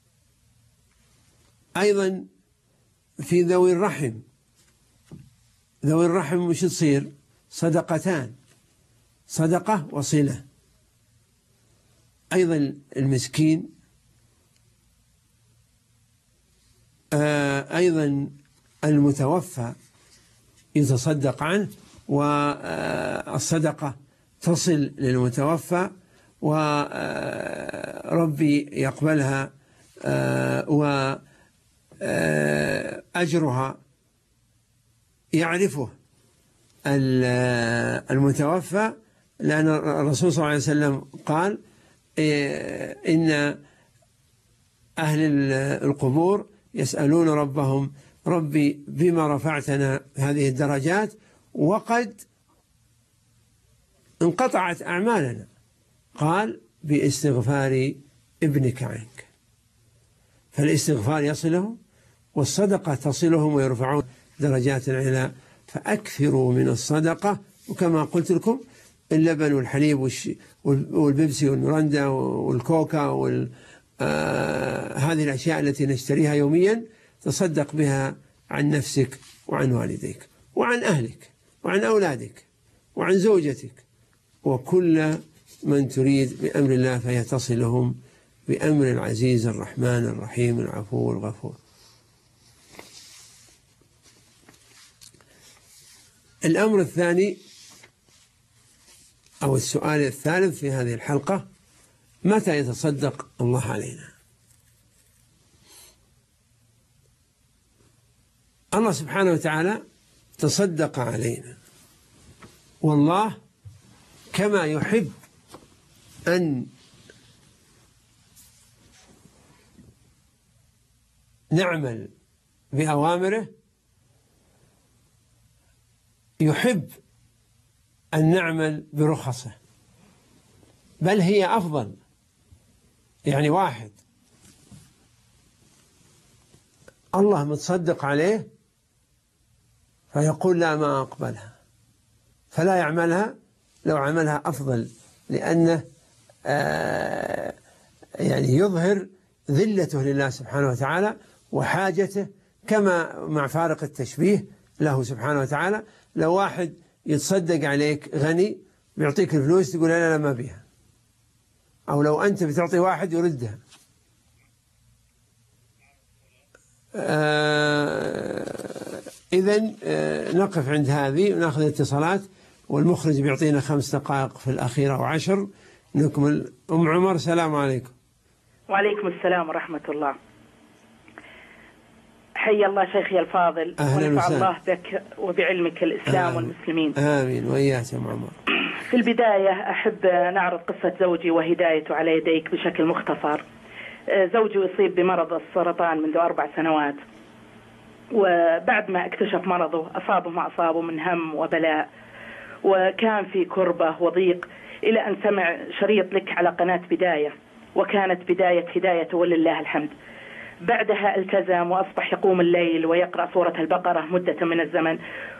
أيضا في ذوي الرحم، ذوي الرحم مش تصير صدقتان، صدقة وصلة. أيضا المسكين، أيضا المتوفى يتصدق عنه، والصدقة تصل للمتوفى وربي يقبلها وأجرها يعرفه المتوفى، لأن الرسول صلى الله عليه وسلم قال: إن أهل القبور يسألون ربهم: ربي بما رفعتنا هذه الدرجات وقد انقطعت أعمالنا؟ قال: باستغفار ابنك عنك. فالاستغفار يصلهم، والصدقة تصلهم ويرفعون درجات العلا. فأكثروا من الصدقة. وكما قلت لكم، اللبن والحليب والبيبسي والمرندا والكوكا هذه الأشياء التي نشتريها يوميا تصدق بها عن نفسك وعن والديك وعن أهلك وعن أولادك وعن زوجتك وكل من تريد بأمر الله، فهي تصلهم بأمر العزيز الرحمن الرحيم العفو الغفور. الأمر الثاني أو السؤال الثالث في هذه الحلقة: متى يتصدق الله علينا؟ الله سبحانه وتعالى تصدق علينا، والله كما يحب أن نعمل بأوامره يحب أن نعمل برخصه، بل هي أفضل. يعني واحد الله متصدق عليه فيقول: لا، ما أقبلها، فلا يعملها، لو عملها أفضل، لأنه يعني يظهر ذلته لله سبحانه وتعالى وحاجته، كما مع فارق التشبيه له سبحانه وتعالى. لو واحد يتصدق عليك غني بيعطيك الفلوس تقول: لا ما بيها، أو لو أنت بتعطي واحد يردها. إذن نقف عند هذه ونأخذ اتصالات، والمخرج بيعطينا 5 دقائق في الأخيرة و10 نكمل. أم عمر، السلام عليكم. وعليكم السلام ورحمة الله. حي الله شيخي الفاضل، ونفع الله بك وبعلمك الإسلام والمسلمين. آمين وإياك يا أم عمر. في البداية أحب نعرض قصة زوجي وهدايته على يديك بشكل مختصر. زوجي يصيب بمرض السرطان منذ 4 سنوات، وبعد ما اكتشف مرضه أصابه ما أصابه من هم وبلاء، وكان في كربة وضيق، إلى أن سمع شريط لك على قناة بداية، وكانت بداية هدايته ولله الحمد. بعدها التزم وأصبح يقوم الليل ويقرأ سورة البقرة مدة من الزمن،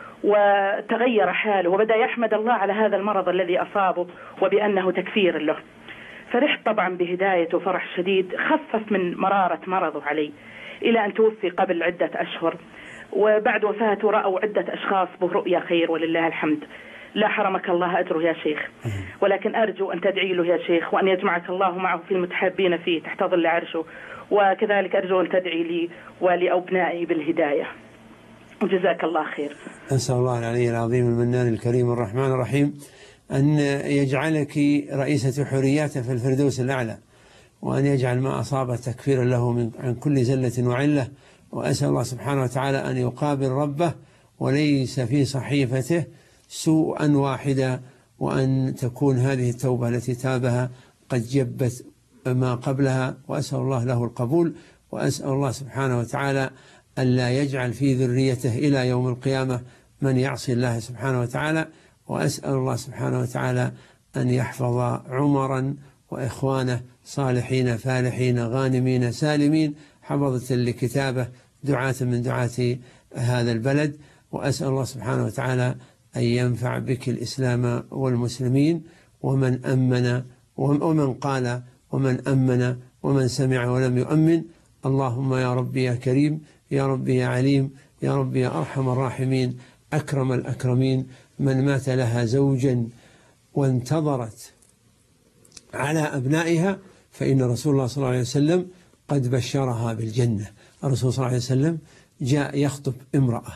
وتغير حاله وبدأ يحمد الله على هذا المرض الذي أصابه وبأنه تكفير له. فرحت طبعا بهدايته فرح شديد، خفف من مرارة مرضه علي، إلى أن توفي قبل عدة أشهر. وبعد وفاته رأوا عدة أشخاص برؤيا خير ولله الحمد. لا حرمك الله أجره يا شيخ، ولكن أرجو أن تدعي له يا شيخ، وأن يجمعك الله معه في المتحابين فيه تحت ظل عرشه. وكذلك أرجو أن تدعي لي ولأبنائي بالهداية، وجزاك الله خير. أسأل الله العلي العظيم المنان الكريم الرحمن الرحيم أن يجعلك رئيسة حريات في الفردوس الأعلى، وأن يجعل ما أصاب تكفيرا له عن كل زلة وعلة. وأسأل الله سبحانه وتعالى أن يقابل ربه وليس في صحيفته سوءا واحدا، وأن تكون هذه التوبة التي تابها قد جبت ما قبلها، وأسأل الله له القبول. وأسأل الله سبحانه وتعالى ألا يجعل في ذريته إلى يوم القيامة من يعصي الله سبحانه وتعالى. وأسأل الله سبحانه وتعالى أن يحفظ عمرا وإخوانه صالحين فالحين غانمين سالمين حفظة لكتابه، دعاة من دعاة هذا البلد. وأسأل الله سبحانه وتعالى أن ينفع بك الإسلام والمسلمين، ومن أمن ومن قال ومن أمن ومن سمع ولم يؤمن. اللهم يا ربي يا كريم، يا ربي يا عليم، يا ربي يا أرحم الراحمين، أكرم الأكرمين، من مات لها زوجا وانتظرت على أبنائها فإن رسول الله صلى الله عليه وسلم قد بشرها بالجنة. الرسول صلى الله عليه وسلم جاء يخطب امرأة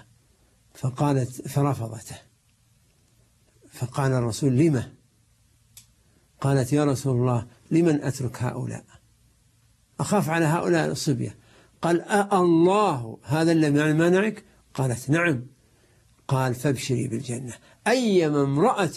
فرفضته، فقال الرسول: لما؟ قالت: يا رسول الله لمن أترك هؤلاء؟ أخاف على هؤلاء الصبية. قال: الله هذا الذي منعك؟ قالت: نعم. قال: فابشري بالجنة. أيما امرأة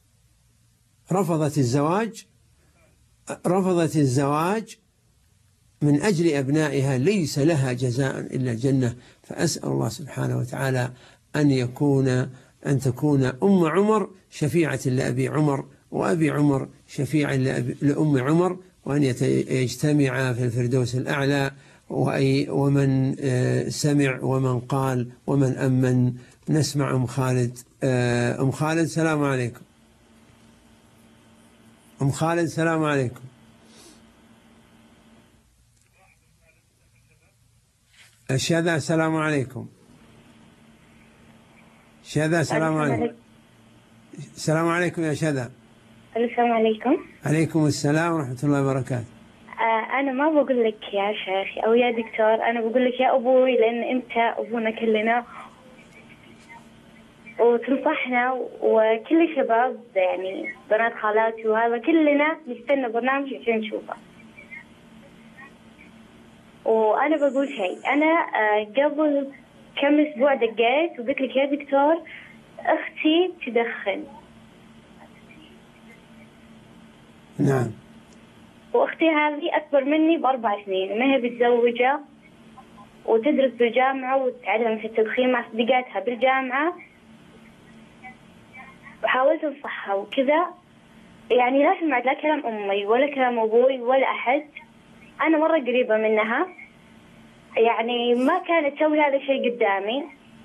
رفضت الزواج من أجل أبنائها ليس لها جزاء إلا الجنة. فأسأل الله سبحانه وتعالى أن تكون أم عمر شفيعة لأبي عمر، وأبي عمر شفيعا لأم عمر، وأن يجتمعا في الفردوس الأعلى. ومن سمع ومن قال ومن أمن. نسمع أم خالد. أم خالد السلام عليكم. أم خالد السلام عليكم. الشذا السلام عليكم. شذا السلام عليكم. السلام عليكم يا شذا. السلام عليكم. عليكم السلام ورحمة الله وبركاته. أنا ما بقول لك يا شيخ أو يا دكتور، أنا بقول لك يا أبوي، لأن أنت أبونا كلنا وتنصحنا وكل الشباب، يعني بنات خالاتي وهذا كلنا نستنى برنامج عشان نشوفه. وأنا بقول شيء، أنا قبل كم أسبوع دقيت وقلت لك يا دكتور أختي تدخن. نعم. وأختي هذه أكبر مني ب4 سنين وما هي متزوجة وتدرس بالجامعة وتتعلم في التدخين مع صديقاتها بالجامعة. وحاولت أنصحها وكذا، يعني لا سمعت لا كلام أمي ولا كلام أبوي ولا أحد. أنا مرة قريبة منها، يعني ما كانت تسوي هذا الشيء قدامي.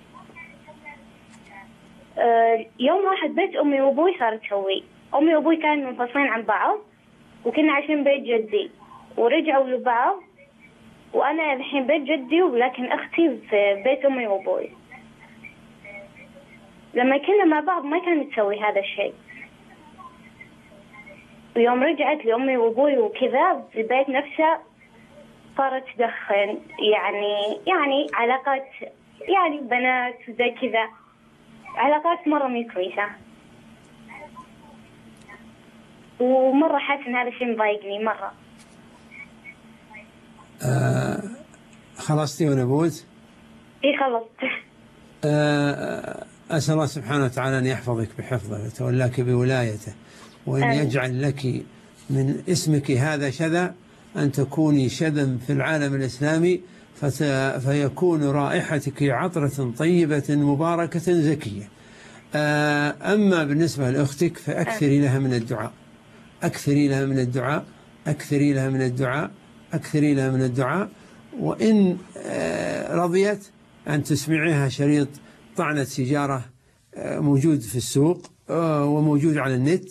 يوم واحد بيت أمي وأبوي صارت تسوي. أمي وأبوي كانوا منفصلين عن بعض وكنا عايشين بيت جدي ورجعوا لبعض، وأنا الحين بيت جدي ولكن أختي في بيت أمي وأبوي. لما كنا مع بعض ما كانت تسوي هذا الشيء، ويوم رجعت لأمي وأبوي وكذا في البيت نفسه صارت تدخن. يعني علاقات، يعني بنات زي كذا، علاقات مرة مي كويسة. ومرة حاسة إن هذا الشيء مضايقني مرة. خلصتي ونبوت؟ إيه خلصت. أسأل الله سبحانه وتعالى أن يحفظك بحفظه ويتولاك بولايته، وأن يجعل لك من اسمك هذا شذا أن تكوني شذا في العالم الإسلامي، فيكون رائحتك عطرة طيبة مباركة زكية. أما بالنسبة لأختك فأكثري لها من الدعاء، أكثري لها من الدعاء، أكثري لها من الدعاء، أكثري لها من الدعاء. وإن رضيت أن تسمعيها شريط طعنة سيجارة موجود في السوق وموجود على النت،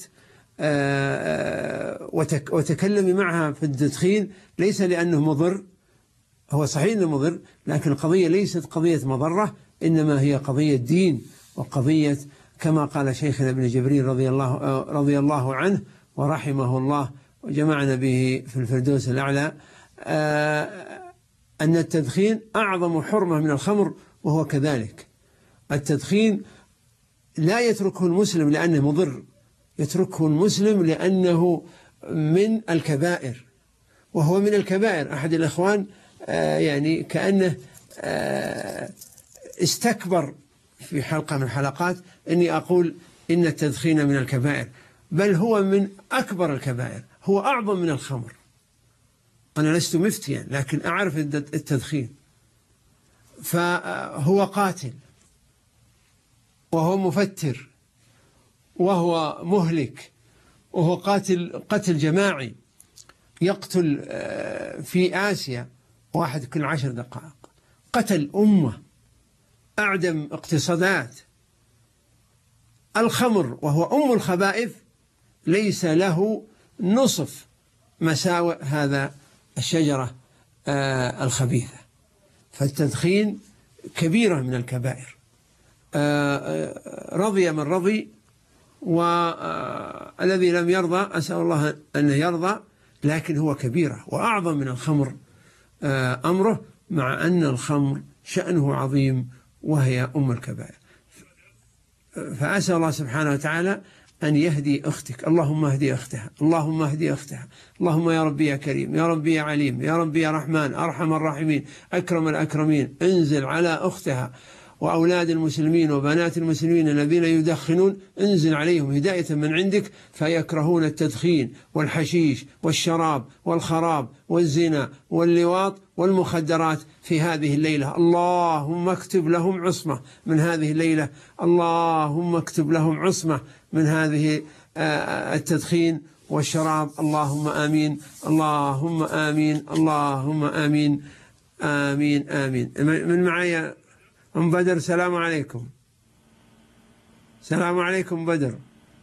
وتكلمي معها في التدخين، ليس لأنه مضر، هو صحيح أنه مضر، لكن القضية ليست قضية مضرة، إنما هي قضية دين، وقضية كما قال شيخنا ابن جبريل رضي الله عنه ورحمه الله وجمعنا به في الفردوس الأعلى، أن التدخين أعظم حرمة من الخمر، وهو كذلك. التدخين لا يتركه المسلم لأنه مضر، يتركه المسلم لأنه من الكبائر، وهو من الكبائر. أحد الأخوان يعني كأنه استكبر في حلقة من الحلقات أني أقول إن التدخين من الكبائر، بل هو من أكبر الكبائر، هو أعظم من الخمر. أنا لست مفتيا لكن أعرف التدخين، فهو قاتل وهو مفتر وهو مهلك وهو قتل جماعي، يقتل في آسيا 1 كل 10 دقائق، قتل أمة، أعدم اقتصادات. الخمر وهو أم الخبائث ليس له نصف مساوئ هذا الشجرة الخبيثة. فالتدخين كبيرة من الكبائر. رضي من رضي، والذي لم يرضى أسأل الله أن يرضى، لكن هو كبيرة وأعظم من الخمر أمره، مع أن الخمر شأنه عظيم وهي أم الكبائر. فأسأل الله سبحانه وتعالى أن يهدي أختك. اللهم اهدي أختها، اللهم اهدي أختها، اللهم يا ربي يا كريم، يا ربي يا عليم، يا ربي يا رحمن أرحم الراحمين أكرم الأكرمين، انزل على أختها وأولاد المسلمين وبنات المسلمين الذين يدخنون انزل عليهم هداية من عندك فيكرهون التدخين والحشيش والشراب والخراب والزنا واللواط والمخدرات في هذه الليلة. اللهم اكتب لهم عصمة من هذه الليلة، اللهم اكتب لهم عصمة من هذه التدخين والشراب. اللهم آمين، اللهم آمين، اللهم آمين، آمين آمين. من معي أم بدر؟ السلام عليكم. السلام عليكم بدر.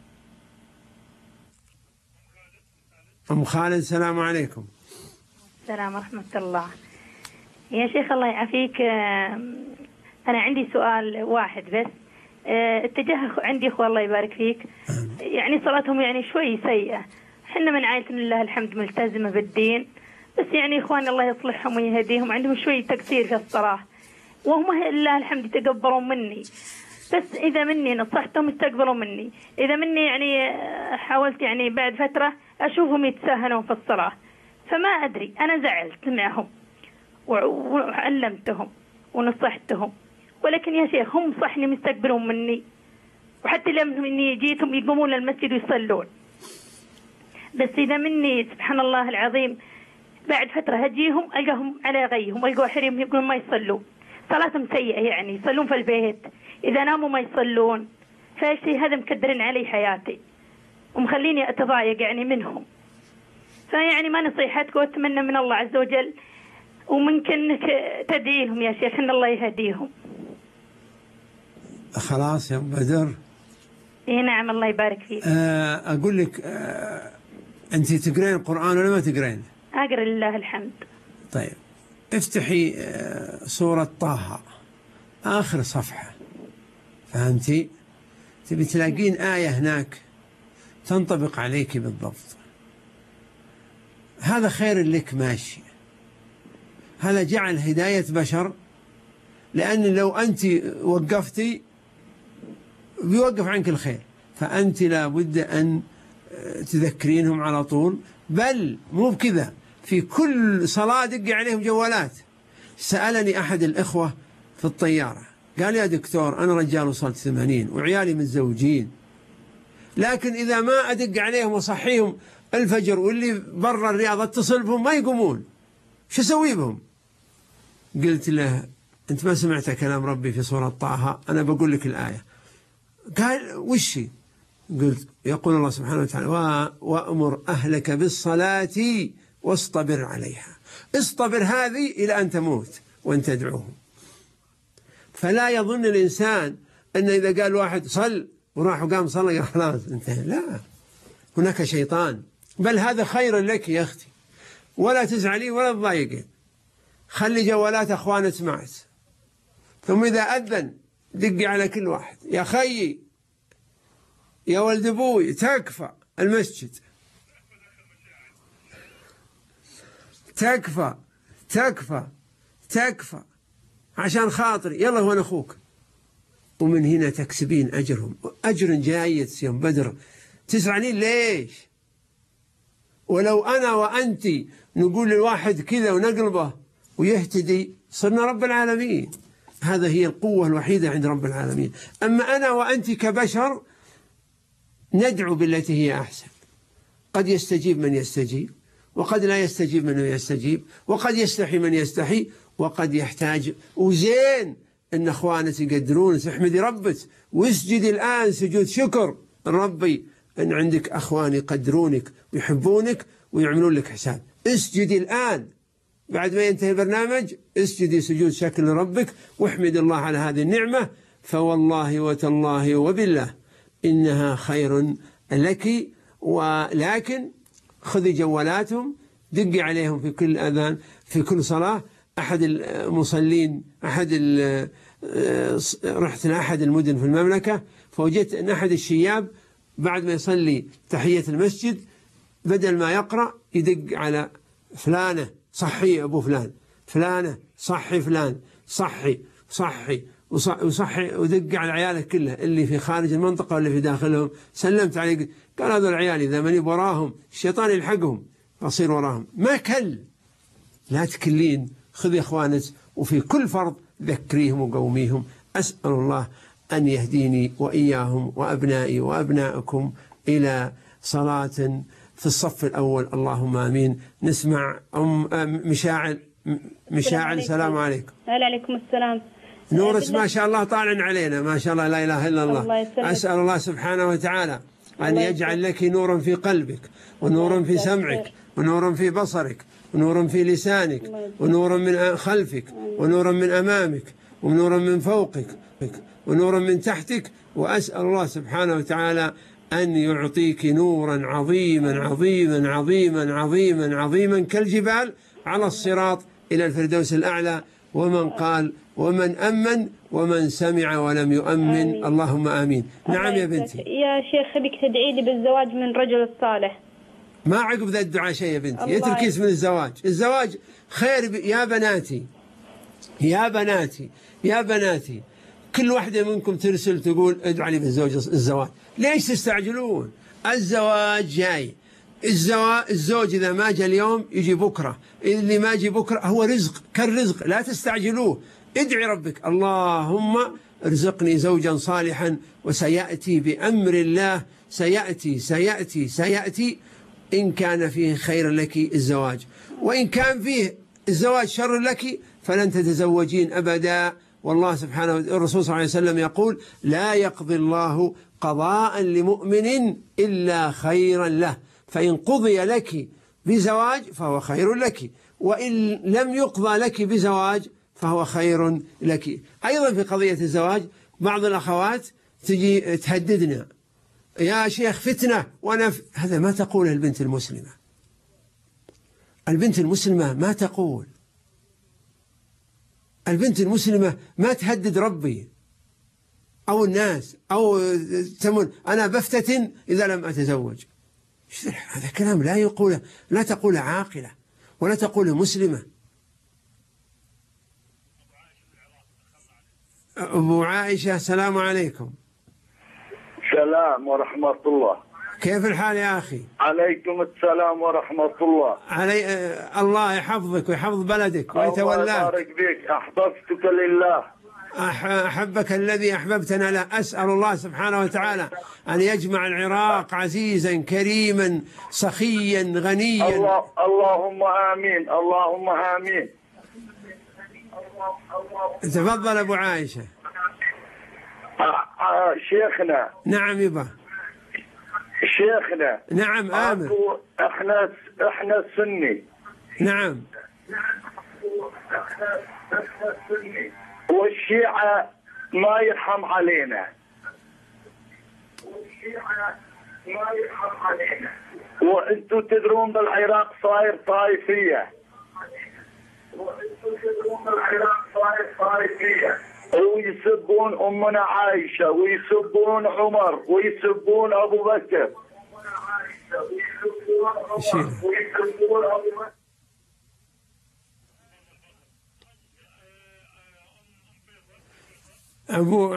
أم خالد السلام عليكم. السلام ورحمة الله. يا شيخ الله يعافيك، أنا عندي سؤال واحد بس. اتجاه عندي أخوة الله يبارك فيك، يعني صلاتهم يعني شوي سيئة. حنا من عائلة لله الحمد ملتزمة بالدين، بس يعني إخواني الله يصلحهم ويهديهم عندهم شوي تقصير في الصلاة، وهم لله الحمد يتقبلوا مني. بس إذا مني نصحتهم يستقبلوا مني، إذا مني يعني حاولت يعني بعد فترة أشوفهم يتساهلون في الصلاة، فما أدري أنا زعلت معهم وعلمتهم ونصحتهم، ولكن يا شيخ هم صحني مستقبلون مني، وحتى لما إني جيتهم يقومون للمسجد ويصلون. بس إذا مني سبحان الله العظيم بعد فترة هجيهم ألقاهم على غيهم، ألقوا حريم يقولون ما يصلوا، صلاتهم سيئة، يعني يصلون في البيت، إذا ناموا ما يصلون. فالشيء هذا مكدرين علي حياتي ومخليني أتضايق يعني منهم. فيعني ما نصيحتك، وأتمنى من الله عز وجل وممكن إنك تدعي لهم يا شيخ إن الله يهديهم. خلاص يا بدر. إيه نعم الله يبارك فيك. أقول لك أنت تقرين القرآن ولا ما تقرين؟ أقرأ لله الحمد. طيب افتحي سورة طه آخر صفحة، فهمتي؟ تبي تلاقين آية هناك تنطبق عليك بالضبط، هذا خير لك ماشي، هذا جعل هداية بشر، لأن لو أنت وقفتي بيوقف عنك الخير، فأنت لابد أن تذكرينهم على طول. بل مو بكذا، في كل صلاة دقي عليهم جوالات. سألني أحد الإخوة في الطيارة قال يا دكتور أنا رجال وصلت 80 وعيالي متزوجين، لكن إذا ما أدق عليهم وصحيهم الفجر واللي برا الرياض اتصل بهم ما يقومون، شو أسوي بهم؟ قلت له أنت ما سمعت كلام ربي في سورة طه؟ أنا بقول لك الآية. قال وشي؟ قلت يقول الله سبحانه وتعالى وأمر أهلك بالصلاة واصطبر عليها. اصطبر هذه إلى أن تموت وأن تدعوهم. فلا يظن الإنسان أن إذا قال واحد صل وراح وقام صلى خلاص انتهى، لا، هناك شيطان. بل هذا خير لك يا أختي، ولا تزعلي ولا تضايقي، خلي جوالات أخوانك معك، ثم إذا أذن دقي على كل واحد يا خيي يا ولد أبوي تكفى المسجد، تكفى تكفى تكفى عشان خاطري، يلا هو أنا أخوك. ومن هنا تكسبين أجرهم، أجر جاية يوم بدر. تزعلين ليش؟ ولو أنا وأنت نقول للواحد كذا ونقلبه ويهتدي صرنا رب العالمين. هذا هي القوة الوحيدة عند رب العالمين. أما أنا وأنت كبشر ندعو بالتي هي أحسن، قد يستجيب من يستجيب، وقد لا يستجيب من يستجيب، وقد يستحي من يستحي، وقد يحتاج. وزين إن أخوانك يقدرون، تحمدي ربك واسجدي الآن سجود شكر ربي أن عندك أخوان يقدرونك ويحبونك ويعملون لك حساب. اسجدي الآن بعد ما ينتهي البرنامج، اسجدي سجود شكر لربك واحمد الله على هذه النعمة، فوالله وتالله وبالله إنها خير لك. ولكن خذي جوالاتهم دقي عليهم في كل أذان في كل صلاة. أحد المصلين رحت لأحد المدن في المملكة، فوجدت أن أحد الشياب بعد ما يصلي تحية المسجد بدل ما يقرأ يدق على فلانة صحي أبو فلان، فلانة صحي فلان، صحي صحي وصحي، ودق على عياله كله اللي في خارج المنطقة واللي في داخلهم. سلمت عليه قال هذول العيال إذا ماني وراهم الشيطان يلحقهم أصير وراهم. ما كل، لا تكلين، خذي إخوانك وفي كل فرض ذكريهم وقوميهم أسأل الله أن يهديني وإياهم وأبنائي وأبنائكم إلى صلاة في الصف الأول، اللهم آمين. نسمع مشاعل. السلام عليكم. وعليكم السلام. نورس ما شاء الله طالع علينا، ما شاء الله، لا إله إلا الله. أسأل الله سبحانه وتعالى أن يجعل لك نورا في قلبك، ونورا في سمعك، ونورا في بصرك، ونورا في لسانك، ونورا من خلفك، ونورا من أمامك، ونورا من فوقك، ونورا من تحتك. وأسأل الله سبحانه وتعالى أن يعطيك نورا عظيما عظيما عظيما عظيما عظيما كالجبال على الصراط إلى الفردوس الأعلى. ومن قال ومن أمن ومن سمع ولم يؤمن. آمين. اللهم آمين. نعم يا بنتي. يا شيخ بك تدعي لي بالزواج من رجل الصالح. ما عقب ذا الدعاء شيء يا بنتي، يتركي اسم الزواج. الزواج خير يا بناتي، يا بناتي، يا بناتي. كل واحدة منكم ترسل تقول ادعوا لي بالزواج. ليش تستعجلون؟ الزواج جاي. الزوج إذا ما جاء اليوم يجي بكرة، اللي ما يجي بكرة هو رزق كالرزق، لا تستعجلوه. ادعي ربك اللهم ارزقني زوجا صالحا، وسيأتي بأمر الله، سيأتي إن كان فيه خير لك الزواج، وإن كان فيه الزواج شر لك فلن تتزوجين أبدا. والله سبحانه وتعالى الرسول صلى الله عليه وسلم يقول لا يقضي الله قضاء لمؤمن إلا خيرا له، فإن قضي لك بزواج فهو خير لك، وإن لم يقضى لك بزواج فهو خير لك. أيضا في قضية الزواج بعض الأخوات تجي تهددنا يا شيخ فتنة، هذا ما تقول البنت المسلمة. البنت المسلمة ما تقول، البنت المسلمة ما تهدد ربي أو الناس أو تمن أنا بفتتن إذا لم أتزوج. هذا كلام لا يقوله، لا تقوله عاقلة ولا تقوله مسلمة. أبو عائشة السلام عليكم. السلام ورحمة الله. كيف الحال يا أخي؟ عليكم السلام ورحمة الله. الله يحفظك ويحفظ بلدك ويتولاك. الله يبارك بك، أحببتك لله. أحبك الذي أحببتنا له. أسأل الله سبحانه وتعالى أن يجمع العراق عزيزا كريما سخيا غنيا. اللهم آمين، اللهم آمين. تفضل أبو عائشة. شيخنا. نعم يبا. شيخنا. نعم آمر. احنا سني. نعم. والشيعة ما يرحم علينا. وانتم تدرون بالعراق صاير طائفية. ويسبون أمنا عائشة، ويسبون عمر، ويسبون أبو بكر. أبو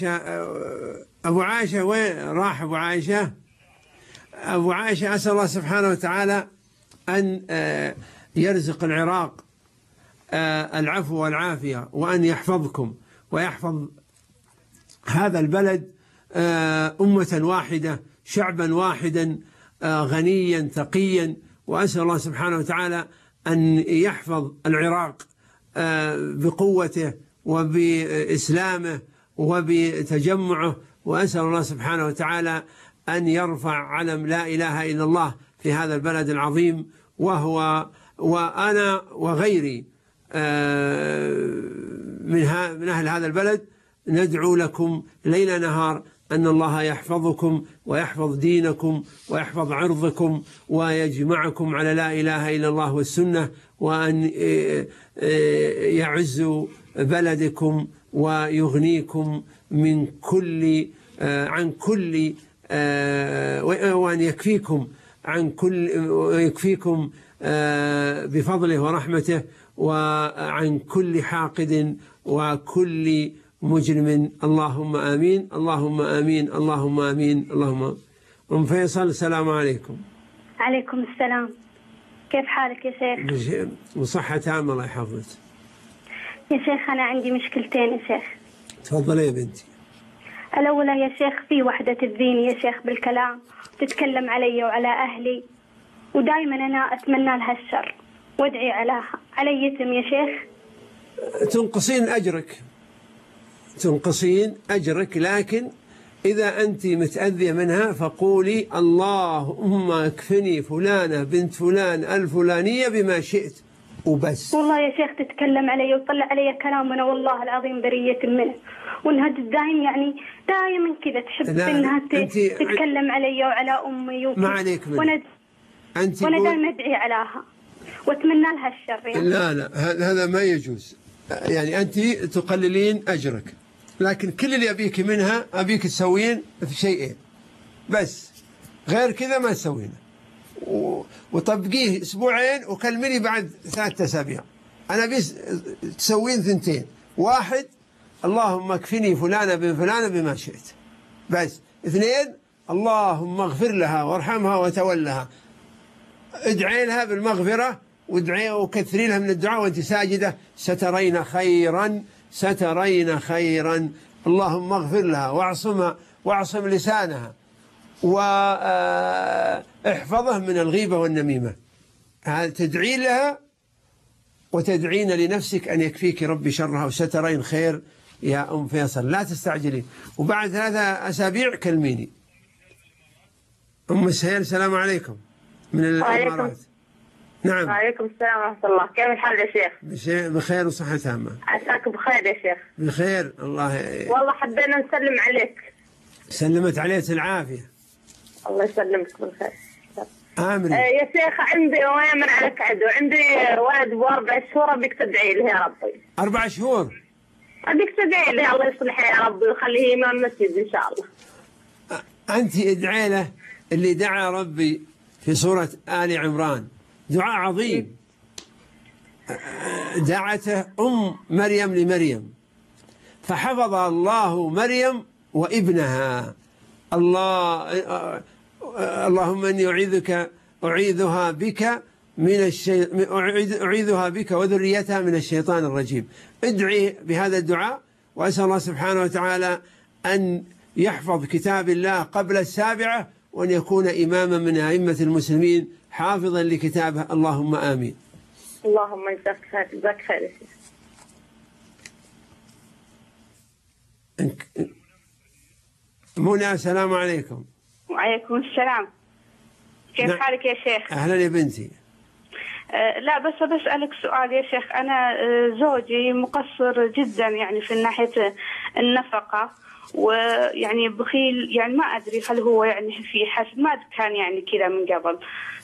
عائشة وين راح أبو عائشة؟ أبو عائشة أسأل الله سبحانه وتعالى أن يرزق العراق العفو والعافية، وأن يحفظكم ويحفظ هذا البلد أمة واحدة، شعبا واحدا غنيا تقيا. وأسأل الله سبحانه وتعالى أن يحفظ العراق بقوته وبإسلامه وبتجمعه. وأسأل الله سبحانه وتعالى أن يرفع علم لا إله إلا الله في هذا البلد العظيم. وأنا وغيري من أهل هذا البلد ندعو لكم ليل نهار أن الله يحفظكم ويحفظ دينكم ويحفظ عرضكم ويجمعكم على لا إله إلا الله والسنة، وأن يعز بلدكم ويغنيكم من كل عن كل وأن يكفيكم عن كل ويكفيكم بفضله ورحمته وعن كل حاقد وكل مجرم. اللهم آمين، اللهم آمين، اللهم آمين، اللهم. أم فيصل السلام عليكم. عليكم السلام. كيف حالك يا شيخ؟ بصحة تامة الله يحفظك. يا شيخ أنا عندي مشكلتين يا شيخ. تفضلي يا بنتي. الأولى يا شيخ في وحدة تأذيني يا شيخ بالكلام، تتكلم علي وعلى أهلي، ودائما أنا أتمنى لها الشر وادعي على يتم يا شيخ. تنقصين أجرك، لكن إذا أنت متأذية منها فقولي اللهم اكفني فلانة بنت فلان الفلانية بما شئت وبس. والله يا شيخ تتكلم علي وتطلع علي كلام، أنا والله العظيم برية منه، وإنها دائما دائما كذا تحب إنها تتكلم علي وعلى أمي ما عليك منه. وأنا دائما أدعي عليها وأتمنى لها الشر يعني. لا هذا ما يجوز، يعني أنت تقللين أجرك، لكن كل اللي أبيك منها أبيك تسوين في شيئين بس، غير كذا ما تسوينه، وطبقيه أسبوعين وكلمني بعد 3 أسابيع. أنا بس تسوين 2، 1 اللهم اكفني فلانة بن فلانة بما شئت بس، 2 اللهم اغفر لها وارحمها وتولها. ادعي لها بالمغفرة وادعي وكثري لها من الدعاء وانت ساجدة، سترين خيرا. اللهم اغفر لها واعصم لسانها واحفظه من الغيبة والنميمة. تدعي لها وتدعين لنفسك أن يكفيك ربي شرها، وسترين خير يا أم فيصل، لا تستعجلين. وبعد 3 أسابيع كلميني. أم سهيل السلام عليكم من الإمارات. نعم. وعليكم السلام ورحمة الله. كيف الحال يا شيخ؟ بخير وصحة تامة. عساك بخير يا شيخ. بخير الله. والله حبينا نسلم عليك. سلمت عليك العافية. الله يسلمك بالخير. آمين. يا شيخ عندي ويمن عليك عدو، عندي ولد ب4 شهور أبيك تدعي له يا ربي. 4 شهور؟ أبيك تدعي له الله يصلحه يا ربي ويخليه إمام مسجد إن شاء الله. أنت ادعي له اللي دعا ربي في سورة آل عمران، دعاء عظيم. دعته مريم لمريم فحفظ الله مريم وابنها. اللهم إني أعيذها بك وذريتها من الشيطان الرجيم. ادعي بهذا الدعاء، وأسأل الله سبحانه وتعالى أن يحفظ كتاب الله قبل 7 وأن يكون إماما من أئمة المسلمين حافظا لكتابه. اللهم آمين. اللهم جزاك خير. منى السلام عليكم. وعليكم السلام. كيف حالك يا شيخ؟ أهلا يا بنتي. لا بس بسألك سؤال يا شيخ. أنا زوجي مقصر جدا يعني في ناحية النفقة، ويعني بخيل، يعني ما أدري هل هو يعني في حسب، ما كان يعني كذا من قبل،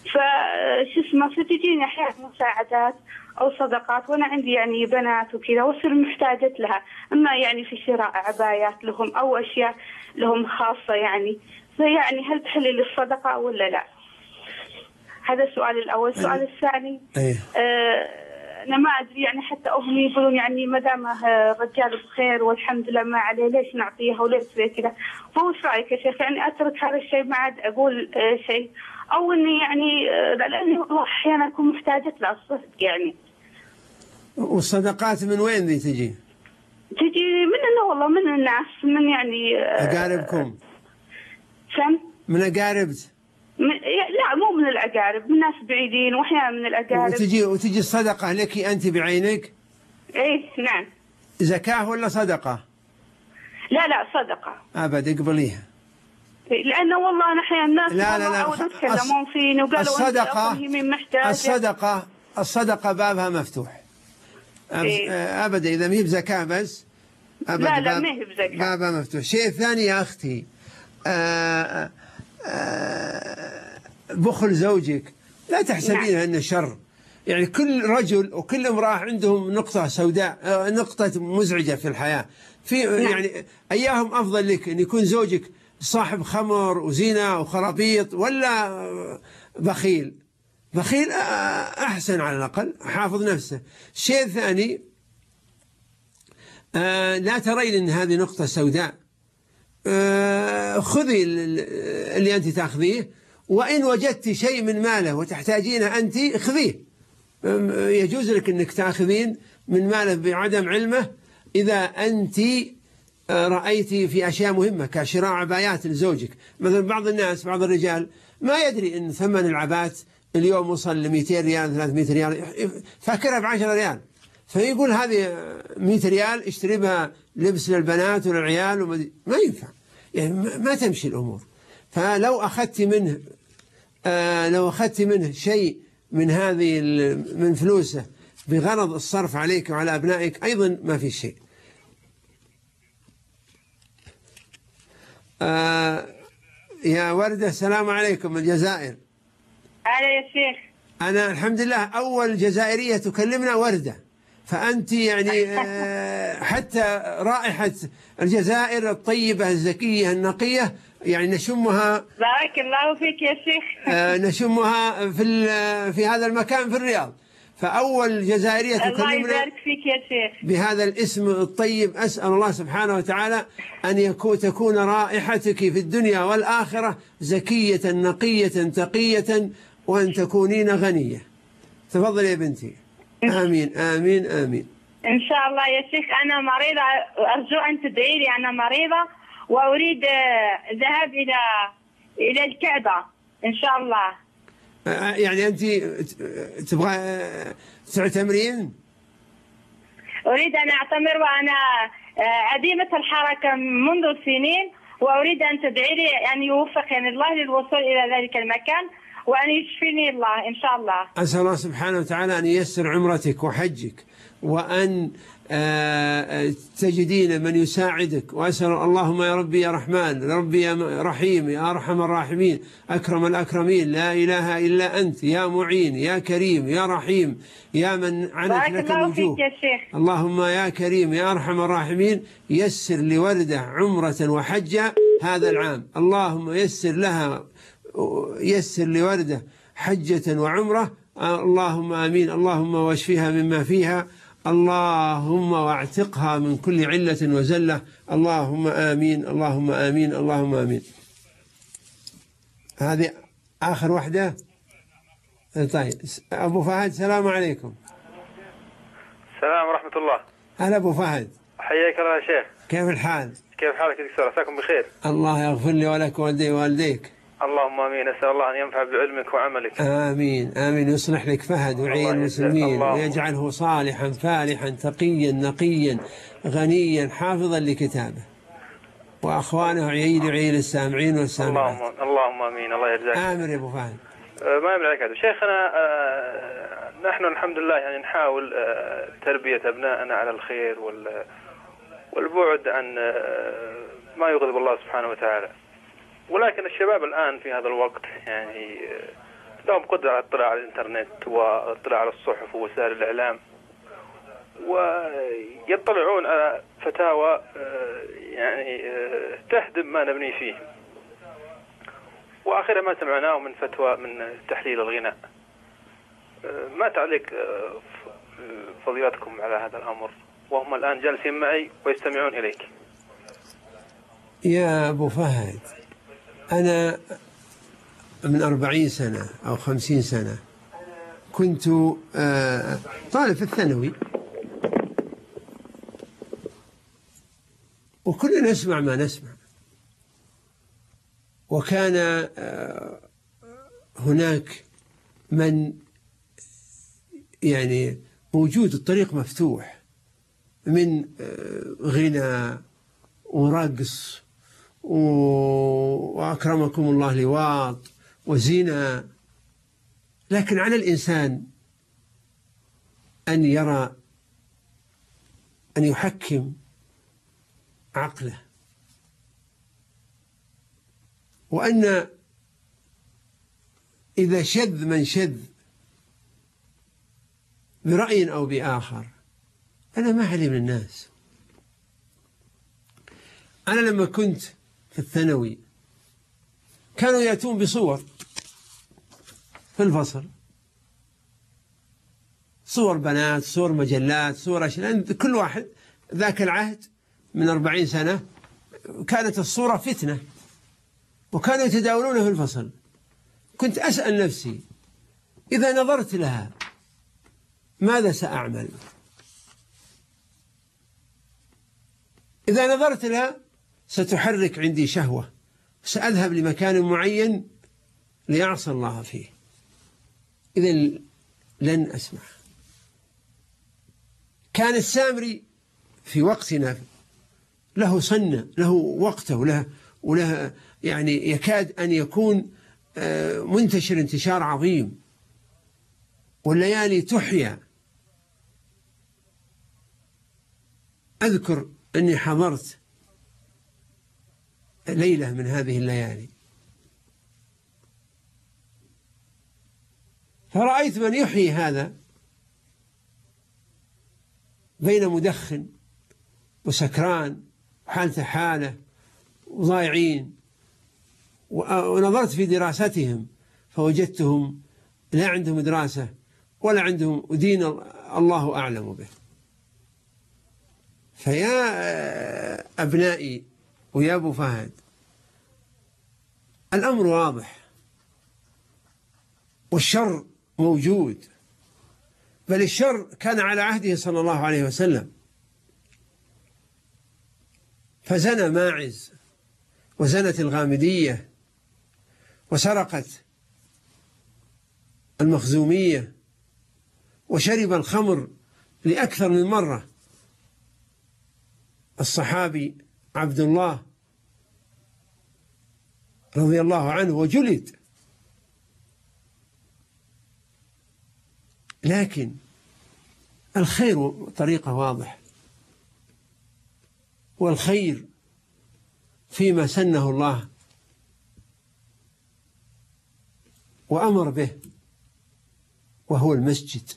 فتجيني أحيانا مساعدات أو صدقات، وأنا عندي يعني بنات وكذا وأصير محتاجة لها، إما يعني في شراء عبايات لهم أو أشياء لهم خاصة يعني، فيعني هل تحلي للصدقة ولا لا؟ هذا السؤال الأول. السؤال الثاني أنا ما أدري يعني، حتى أهلي يقولون يعني ما دام الرجال بخير والحمد لله ما عليه ليش نعطيها وليش زي كذا، فوش رأيك يا شيخ؟ يعني أترك هذا الشيء ما عاد أقول شيء، أو إني يعني لأني والله أحيانا أكون محتاجة لها الصدق يعني. والصدقات من وين ذي تجي؟ تجي مننا والله، من الناس، من يعني أقاربكم؟ شن؟ من أقارب؟ لا مو من الأقارب، من ناس بعيدين وأحيانا من الأقارب. وتجي الصدقة لك أنت بعينك؟ إيه نعم. زكاة ولا صدقة؟ لا صدقة. أبد اقبليها. لأنه والله أنا أحيانا الناس لا تكلمون فيني وقالوا الصدقة بابها مفتوح. أبدا إذا ما هي بزكاة بس لا ما هي بزكاة، بابها مفتوح. شيء ثاني يا أختي، بخل زوجك لا تحسبينها أنه شر، يعني كل رجل وكل امرأة عندهم نقطة سوداء، نقطة مزعجة في الحياة، في يعني أياهم أفضل لك أن يكون زوجك صاحب خمر وزنا وخرابيط ولا بخيل أحسن على الأقل حافظ نفسه. الشيء الثاني لا ترين أن هذه نقطة سوداء، خذي اللي أنت تأخذيه، وإن وجدت شيء من ماله وتحتاجينه أنت خذيه، يجوز لك أنك تأخذين من ماله بعدم علمه إذا أنت رأيتي في أشياء مهمة كشراء عبايات لزوجك. مثلا بعض الناس، بعض الرجال ما يدري أن ثمن العبات اليوم وصل ل 200 ريال 300 ريال، فاكرها ب10 ريال، فيقول هذه 100 ريال اشتري بها لبس للبنات وللعيال ما ينفع، يعني ما تمشي الأمور. فلو أخذت منه لو أخذت منه شيء من هذه من فلوسه بغرض الصرف عليك وعلى أبنائك أيضا ما في شيء. يا وردة السلام عليكم من الجزائر. أهلا يا شيخ. أنا الحمد لله أول جزائرية تكلمنا وردة، فأنت يعني حتى رائحة الجزائر الطيبة الزكية النقية يعني نشمها. بارك الله فيك يا شيخ. نشمها في هذا المكان في الرياض، فأول جزائرية تكلمنا. الله يبارك فيك يا شيخ. بهذا الاسم الطيب أسأل الله سبحانه وتعالى أن تكون رائحتك في الدنيا والآخرة زكية نقية تقية، وأن تكونين غنية. تفضل يا بنتي. آمين آمين آمين. إن شاء الله يا شيخ. أنا مريضة، أرجو أن تدعي لي. أنا مريضة وأريد الذهاب إلى الكعبة إن شاء الله. يعني أنت تبغى تعتمرين؟ أريد أن أعتمر وأنا عديمة الحركة منذ سنين، وأريد أن تدعي لي أن يوفقني الله للوصول إلى ذلك المكان وأن يشفيني الله إن شاء الله. أسأل الله سبحانه وتعالى أن ييسر عمرتك وحجك، وأن تجدين من يساعدك. وأسأل اللهم يا ربي يا رحمن، ربي يا رحيم، يا أرحم الراحمين، أكرم الأكرمين، لا إله إلا أنت، يا معين يا كريم يا رحيم، يا من عنت لك الوجوه. اللهم يا كريم يا أرحم الراحمين يسر لوردة عمرة وحجة هذا العام. اللهم يسر لوردة حجة وعمرة. اللهم آمين. اللهم واشفيها مما فيها، اللهم واعتقها من كل علة وزلة. اللهم آمين اللهم آمين اللهم آمين. هذه آخر واحدة. طيب أبو فهد السلام عليكم. السلام ورحمة الله. هلا أبو فهد. حياك الله يا شيخ. كيف الحال؟ كيف حالك يا دكتور؟ عساكم بخير. الله يغفر لي ولك ووالدي ووالديك. اللهم امين. اسال الله ان ينفع بعلمك وعملك. امين امين. يصلح لك فهد وعي المسلمين ويجعله صالحا فالحا تقيا نقيا غنيا حافظا لكتابه، واخوانه عيد السامعين والسامعات. اللهم امين. الله يجزاك. امر يا ابو فهد. ما يمنع عليك هذا شيخنا. نحن الحمد لله يعني نحاول تربيه ابنائنا على الخير والبعد عن ما يغضب الله سبحانه وتعالى، ولكن الشباب الآن في هذا الوقت يعني لهم قدرة على الاطلاع على الإنترنت والاطلاع على الصحف ووسائل الإعلام، ويطلعون على فتاوى يعني تهدم ما نبني فيه. وآخر ما سمعناه من فتوى من تحليل الغناء. ما تعليق فضيلتكم على هذا الأمر وهم الآن جالسين معي ويستمعون إليك؟ يا أبو فهد، أنا من 40 سنة أو 50 سنة كنت طالب في الثانوي، وكلنا نسمع ما نسمع، وكان هناك من يعني موجود الطريق مفتوح من غنى ورقص وأكرمكم الله لواط وزنا، لكن على الإنسان أن يرى أن يحكم عقله، وأن إذا شذ من شذ برأي أو بآخر أنا ما علي من الناس. أنا لما كنت في الثانوي كانوا يأتون بصور في الفصل، صور بنات، صور مجلات، صور أشياء. كل واحد ذاك العهد من 40 سنة كانت الصورة فتنة، وكانوا يتداولونها في الفصل. كنت أسأل نفسي إذا نظرت لها ماذا سأعمل؟ إذا نظرت لها ستحرك عندي شهوة، سأذهب لمكان معين ليعصى الله فيه، إذا لن أسمع. كان السامري في وقتنا له سنة، له وقته، وله يعني يكاد أن يكون منتشر انتشار عظيم، والليالي تحيا. أذكر أني حضرت ليلة من هذه الليالي فرأيت من يحيي هذا بين مدخن وسكران وحالته حالة وضايعين، ونظرت في دراستهم فوجدتهم لا عندهم دراسة ولا عندهم دين الله أعلم به. فيا أبنائي ويا أبو فهد، الأمر واضح والشر موجود، بل الشر كان على عهده صلى الله عليه وسلم، فزنى ماعز وزنت الغامدية وسرقت المخزومية وشرب الخمر لأكثر من مرة الصحابي عبد الله رضي الله عنه وجلد. لكن الخير طريقة واضح، والخير فيما سنه الله وأمر به، وهو المسجد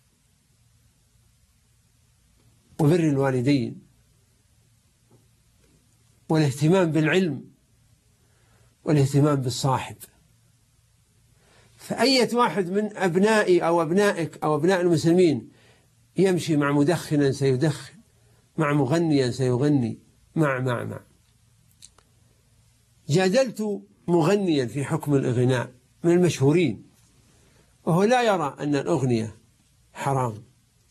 وبر الوالدين والاهتمام بالعلم والاهتمام بالصاحب. فأية واحد من أبنائي أو أبنائك أو أبناء المسلمين يمشي مع مدخنا سيدخن، مع مغنيا سيغني، مع جادلت مغنيا في حكم الإغناء من المشهورين، وهو لا يرى أن الأغنية حرام،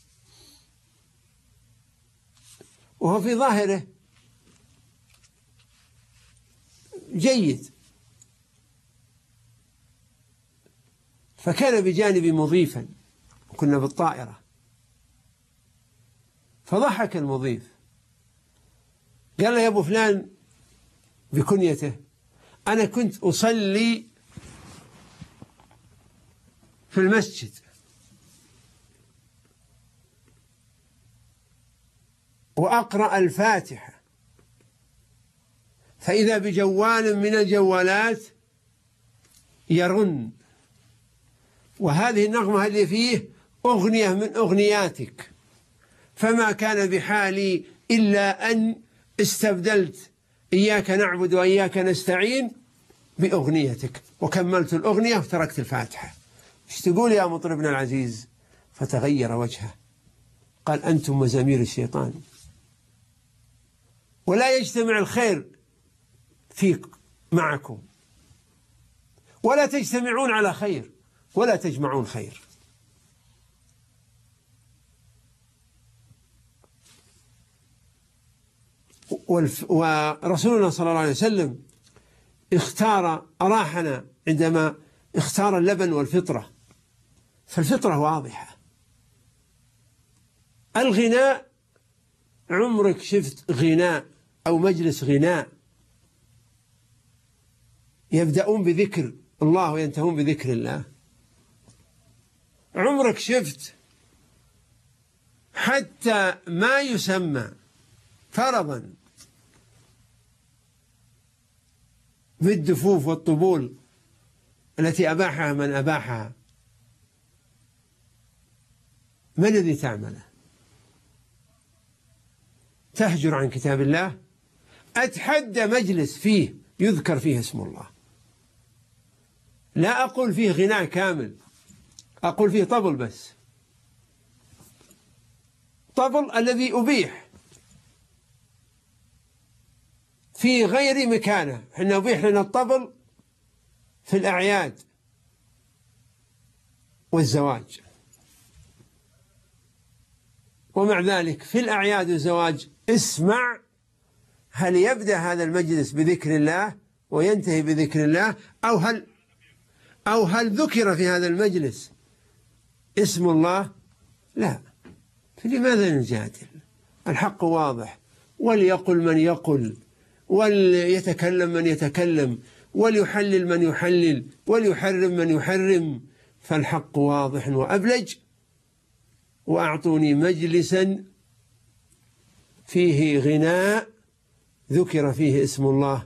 وهو في ظاهره جيد. فكان بجانبي مضيفا، وكنا بالطائرة، فضحك المضيف قال له: يا أبو فلان، بكنيته، أنا كنت أصلي في المسجد وأقرأ الفاتحة، فإذا بجوال من الجوالات يرن، وهذه النغمة اللي فيه أغنية من أغنياتك، فما كان بحالي إلا أن استبدلت إياك نعبد وإياك نستعين بأغنيتك، وكملت الأغنية وتركت الفاتحة. ايش تقول يا مطربنا العزيز؟ فتغير وجهه، قال: أنتم مزامير الشيطان، ولا يجتمع الخير فيك معكم، ولا تجتمعون على خير، ولا تجمعون خير. ورسولنا صلى الله عليه وسلم أراحنا عندما اختار اللبن والفطرة، فالفطرة واضحة. الغناء، عمرك شفت غناء أو مجلس غناء يبدأون بذكر الله وينتهون بذكر الله؟ عمرك شفت حتى ما يسمى فرضا بالدفوف والطبول التي أباحها من أباحها، ما الذي تعمله؟ تهجر عن كتاب الله؟ أتحدى مجلس فيه يذكر فيه اسم الله، لا أقول فيه غناء كامل، أقول فيه طبل بس، طبل الذي أبيح في غير مكانه. إحنا أبيح لنا الطبل في الأعياد والزواج، ومع ذلك في الأعياد والزواج اسمع هل يبدأ هذا المجلس بذكر الله وينتهي بذكر الله، أو هل ذكر في هذا المجلس اسم الله؟ لا. فلماذا نجادل؟ الحق واضح، وليقل من يقل، وليتكلم من يتكلم، وليحلل من يحلل، وليحرم من يحرم، فالحق واضح وأبلج. وأعطوني مجلسا فيه غناء ذكر فيه اسم الله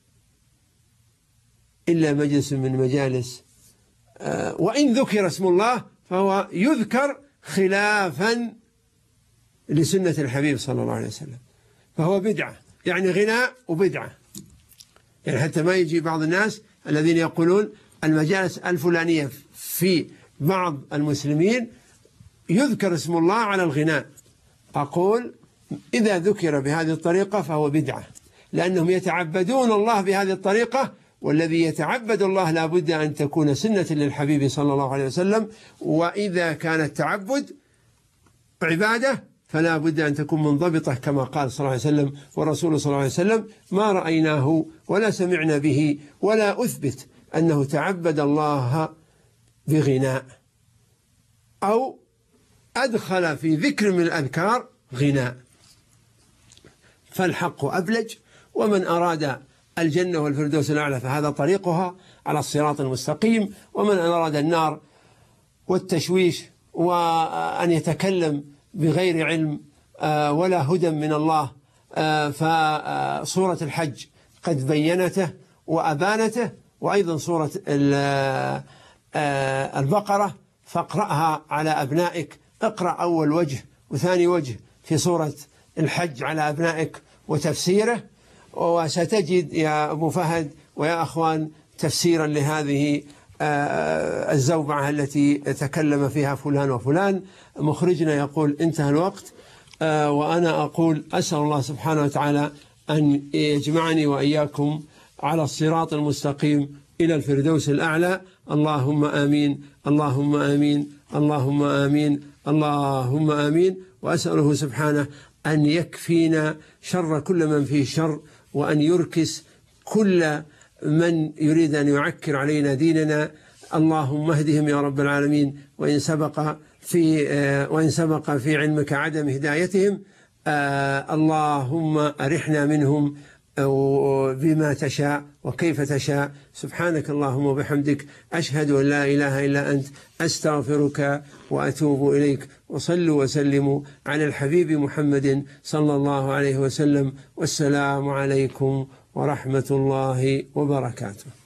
إلا مجلس من مجالس، وإن ذكر اسم الله فهو يذكر خلافا لسنة الحبيب صلى الله عليه وسلم، فهو بدعة، يعني غناء وبدعة. يعني حتى ما يجي بعض الناس الذين يقولون المجالس الفلانية في بعض المسلمين يذكر اسم الله على الغناء، أقول إذا ذكر بهذه الطريقة فهو بدعة، لأنهم يتعبدون الله بهذه الطريقة، والذي يتعبد الله لا بد أن تكون سنة للحبيب صلى الله عليه وسلم. وإذا كان التعبد عبادة فلا بد أن تكون منضبطة كما قال صلى الله عليه وسلم والرسول صلى الله عليه وسلم: ما رأيناه ولا سمعنا به ولا أثبت أنه تعبد الله بغناء أو أدخل في ذكر من الأذكار غناء. فالحق أبلج، ومن أراد الجنة والفردوس الأعلى فهذا طريقها على الصراط المستقيم، ومن أراد النار والتشويش وأن يتكلم بغير علم ولا هدى من الله فصورة الحج قد بينته وأبانته، وأيضا صورة البقرة فاقرأها على أبنائك، اقرأ أول وجه وثاني وجه في صورة الحج على أبنائك وتفسيره، وستجد يا أبو فهد ويا أخوان تفسيرا لهذه الزوبعة التي تكلم فيها فلان وفلان. مخرجنا يقول انتهى الوقت، وأنا أقول أسأل الله سبحانه وتعالى أن يجمعني وإياكم على الصراط المستقيم إلى الفردوس الأعلى. اللهم آمين، اللهم آمين، اللهم آمين، اللهم آمين. وأسأله سبحانه أن يكفينا شر كل من فيه شر، وأن يركس كل من يريد أن يعكر علينا ديننا. اللهم اهدهم يا رب العالمين، وإن سبق في علمك عدم هدايتهم اللهم أرحنا منهم بما تشاء وكيف تشاء. سبحانك اللهم وبحمدك، أشهد أن لا إله إلا أنت، أستغفرك وأتوب إليك. وصلوا وسلموا على الحبيب محمد صلى الله عليه وسلم، والسلام عليكم ورحمة الله وبركاته.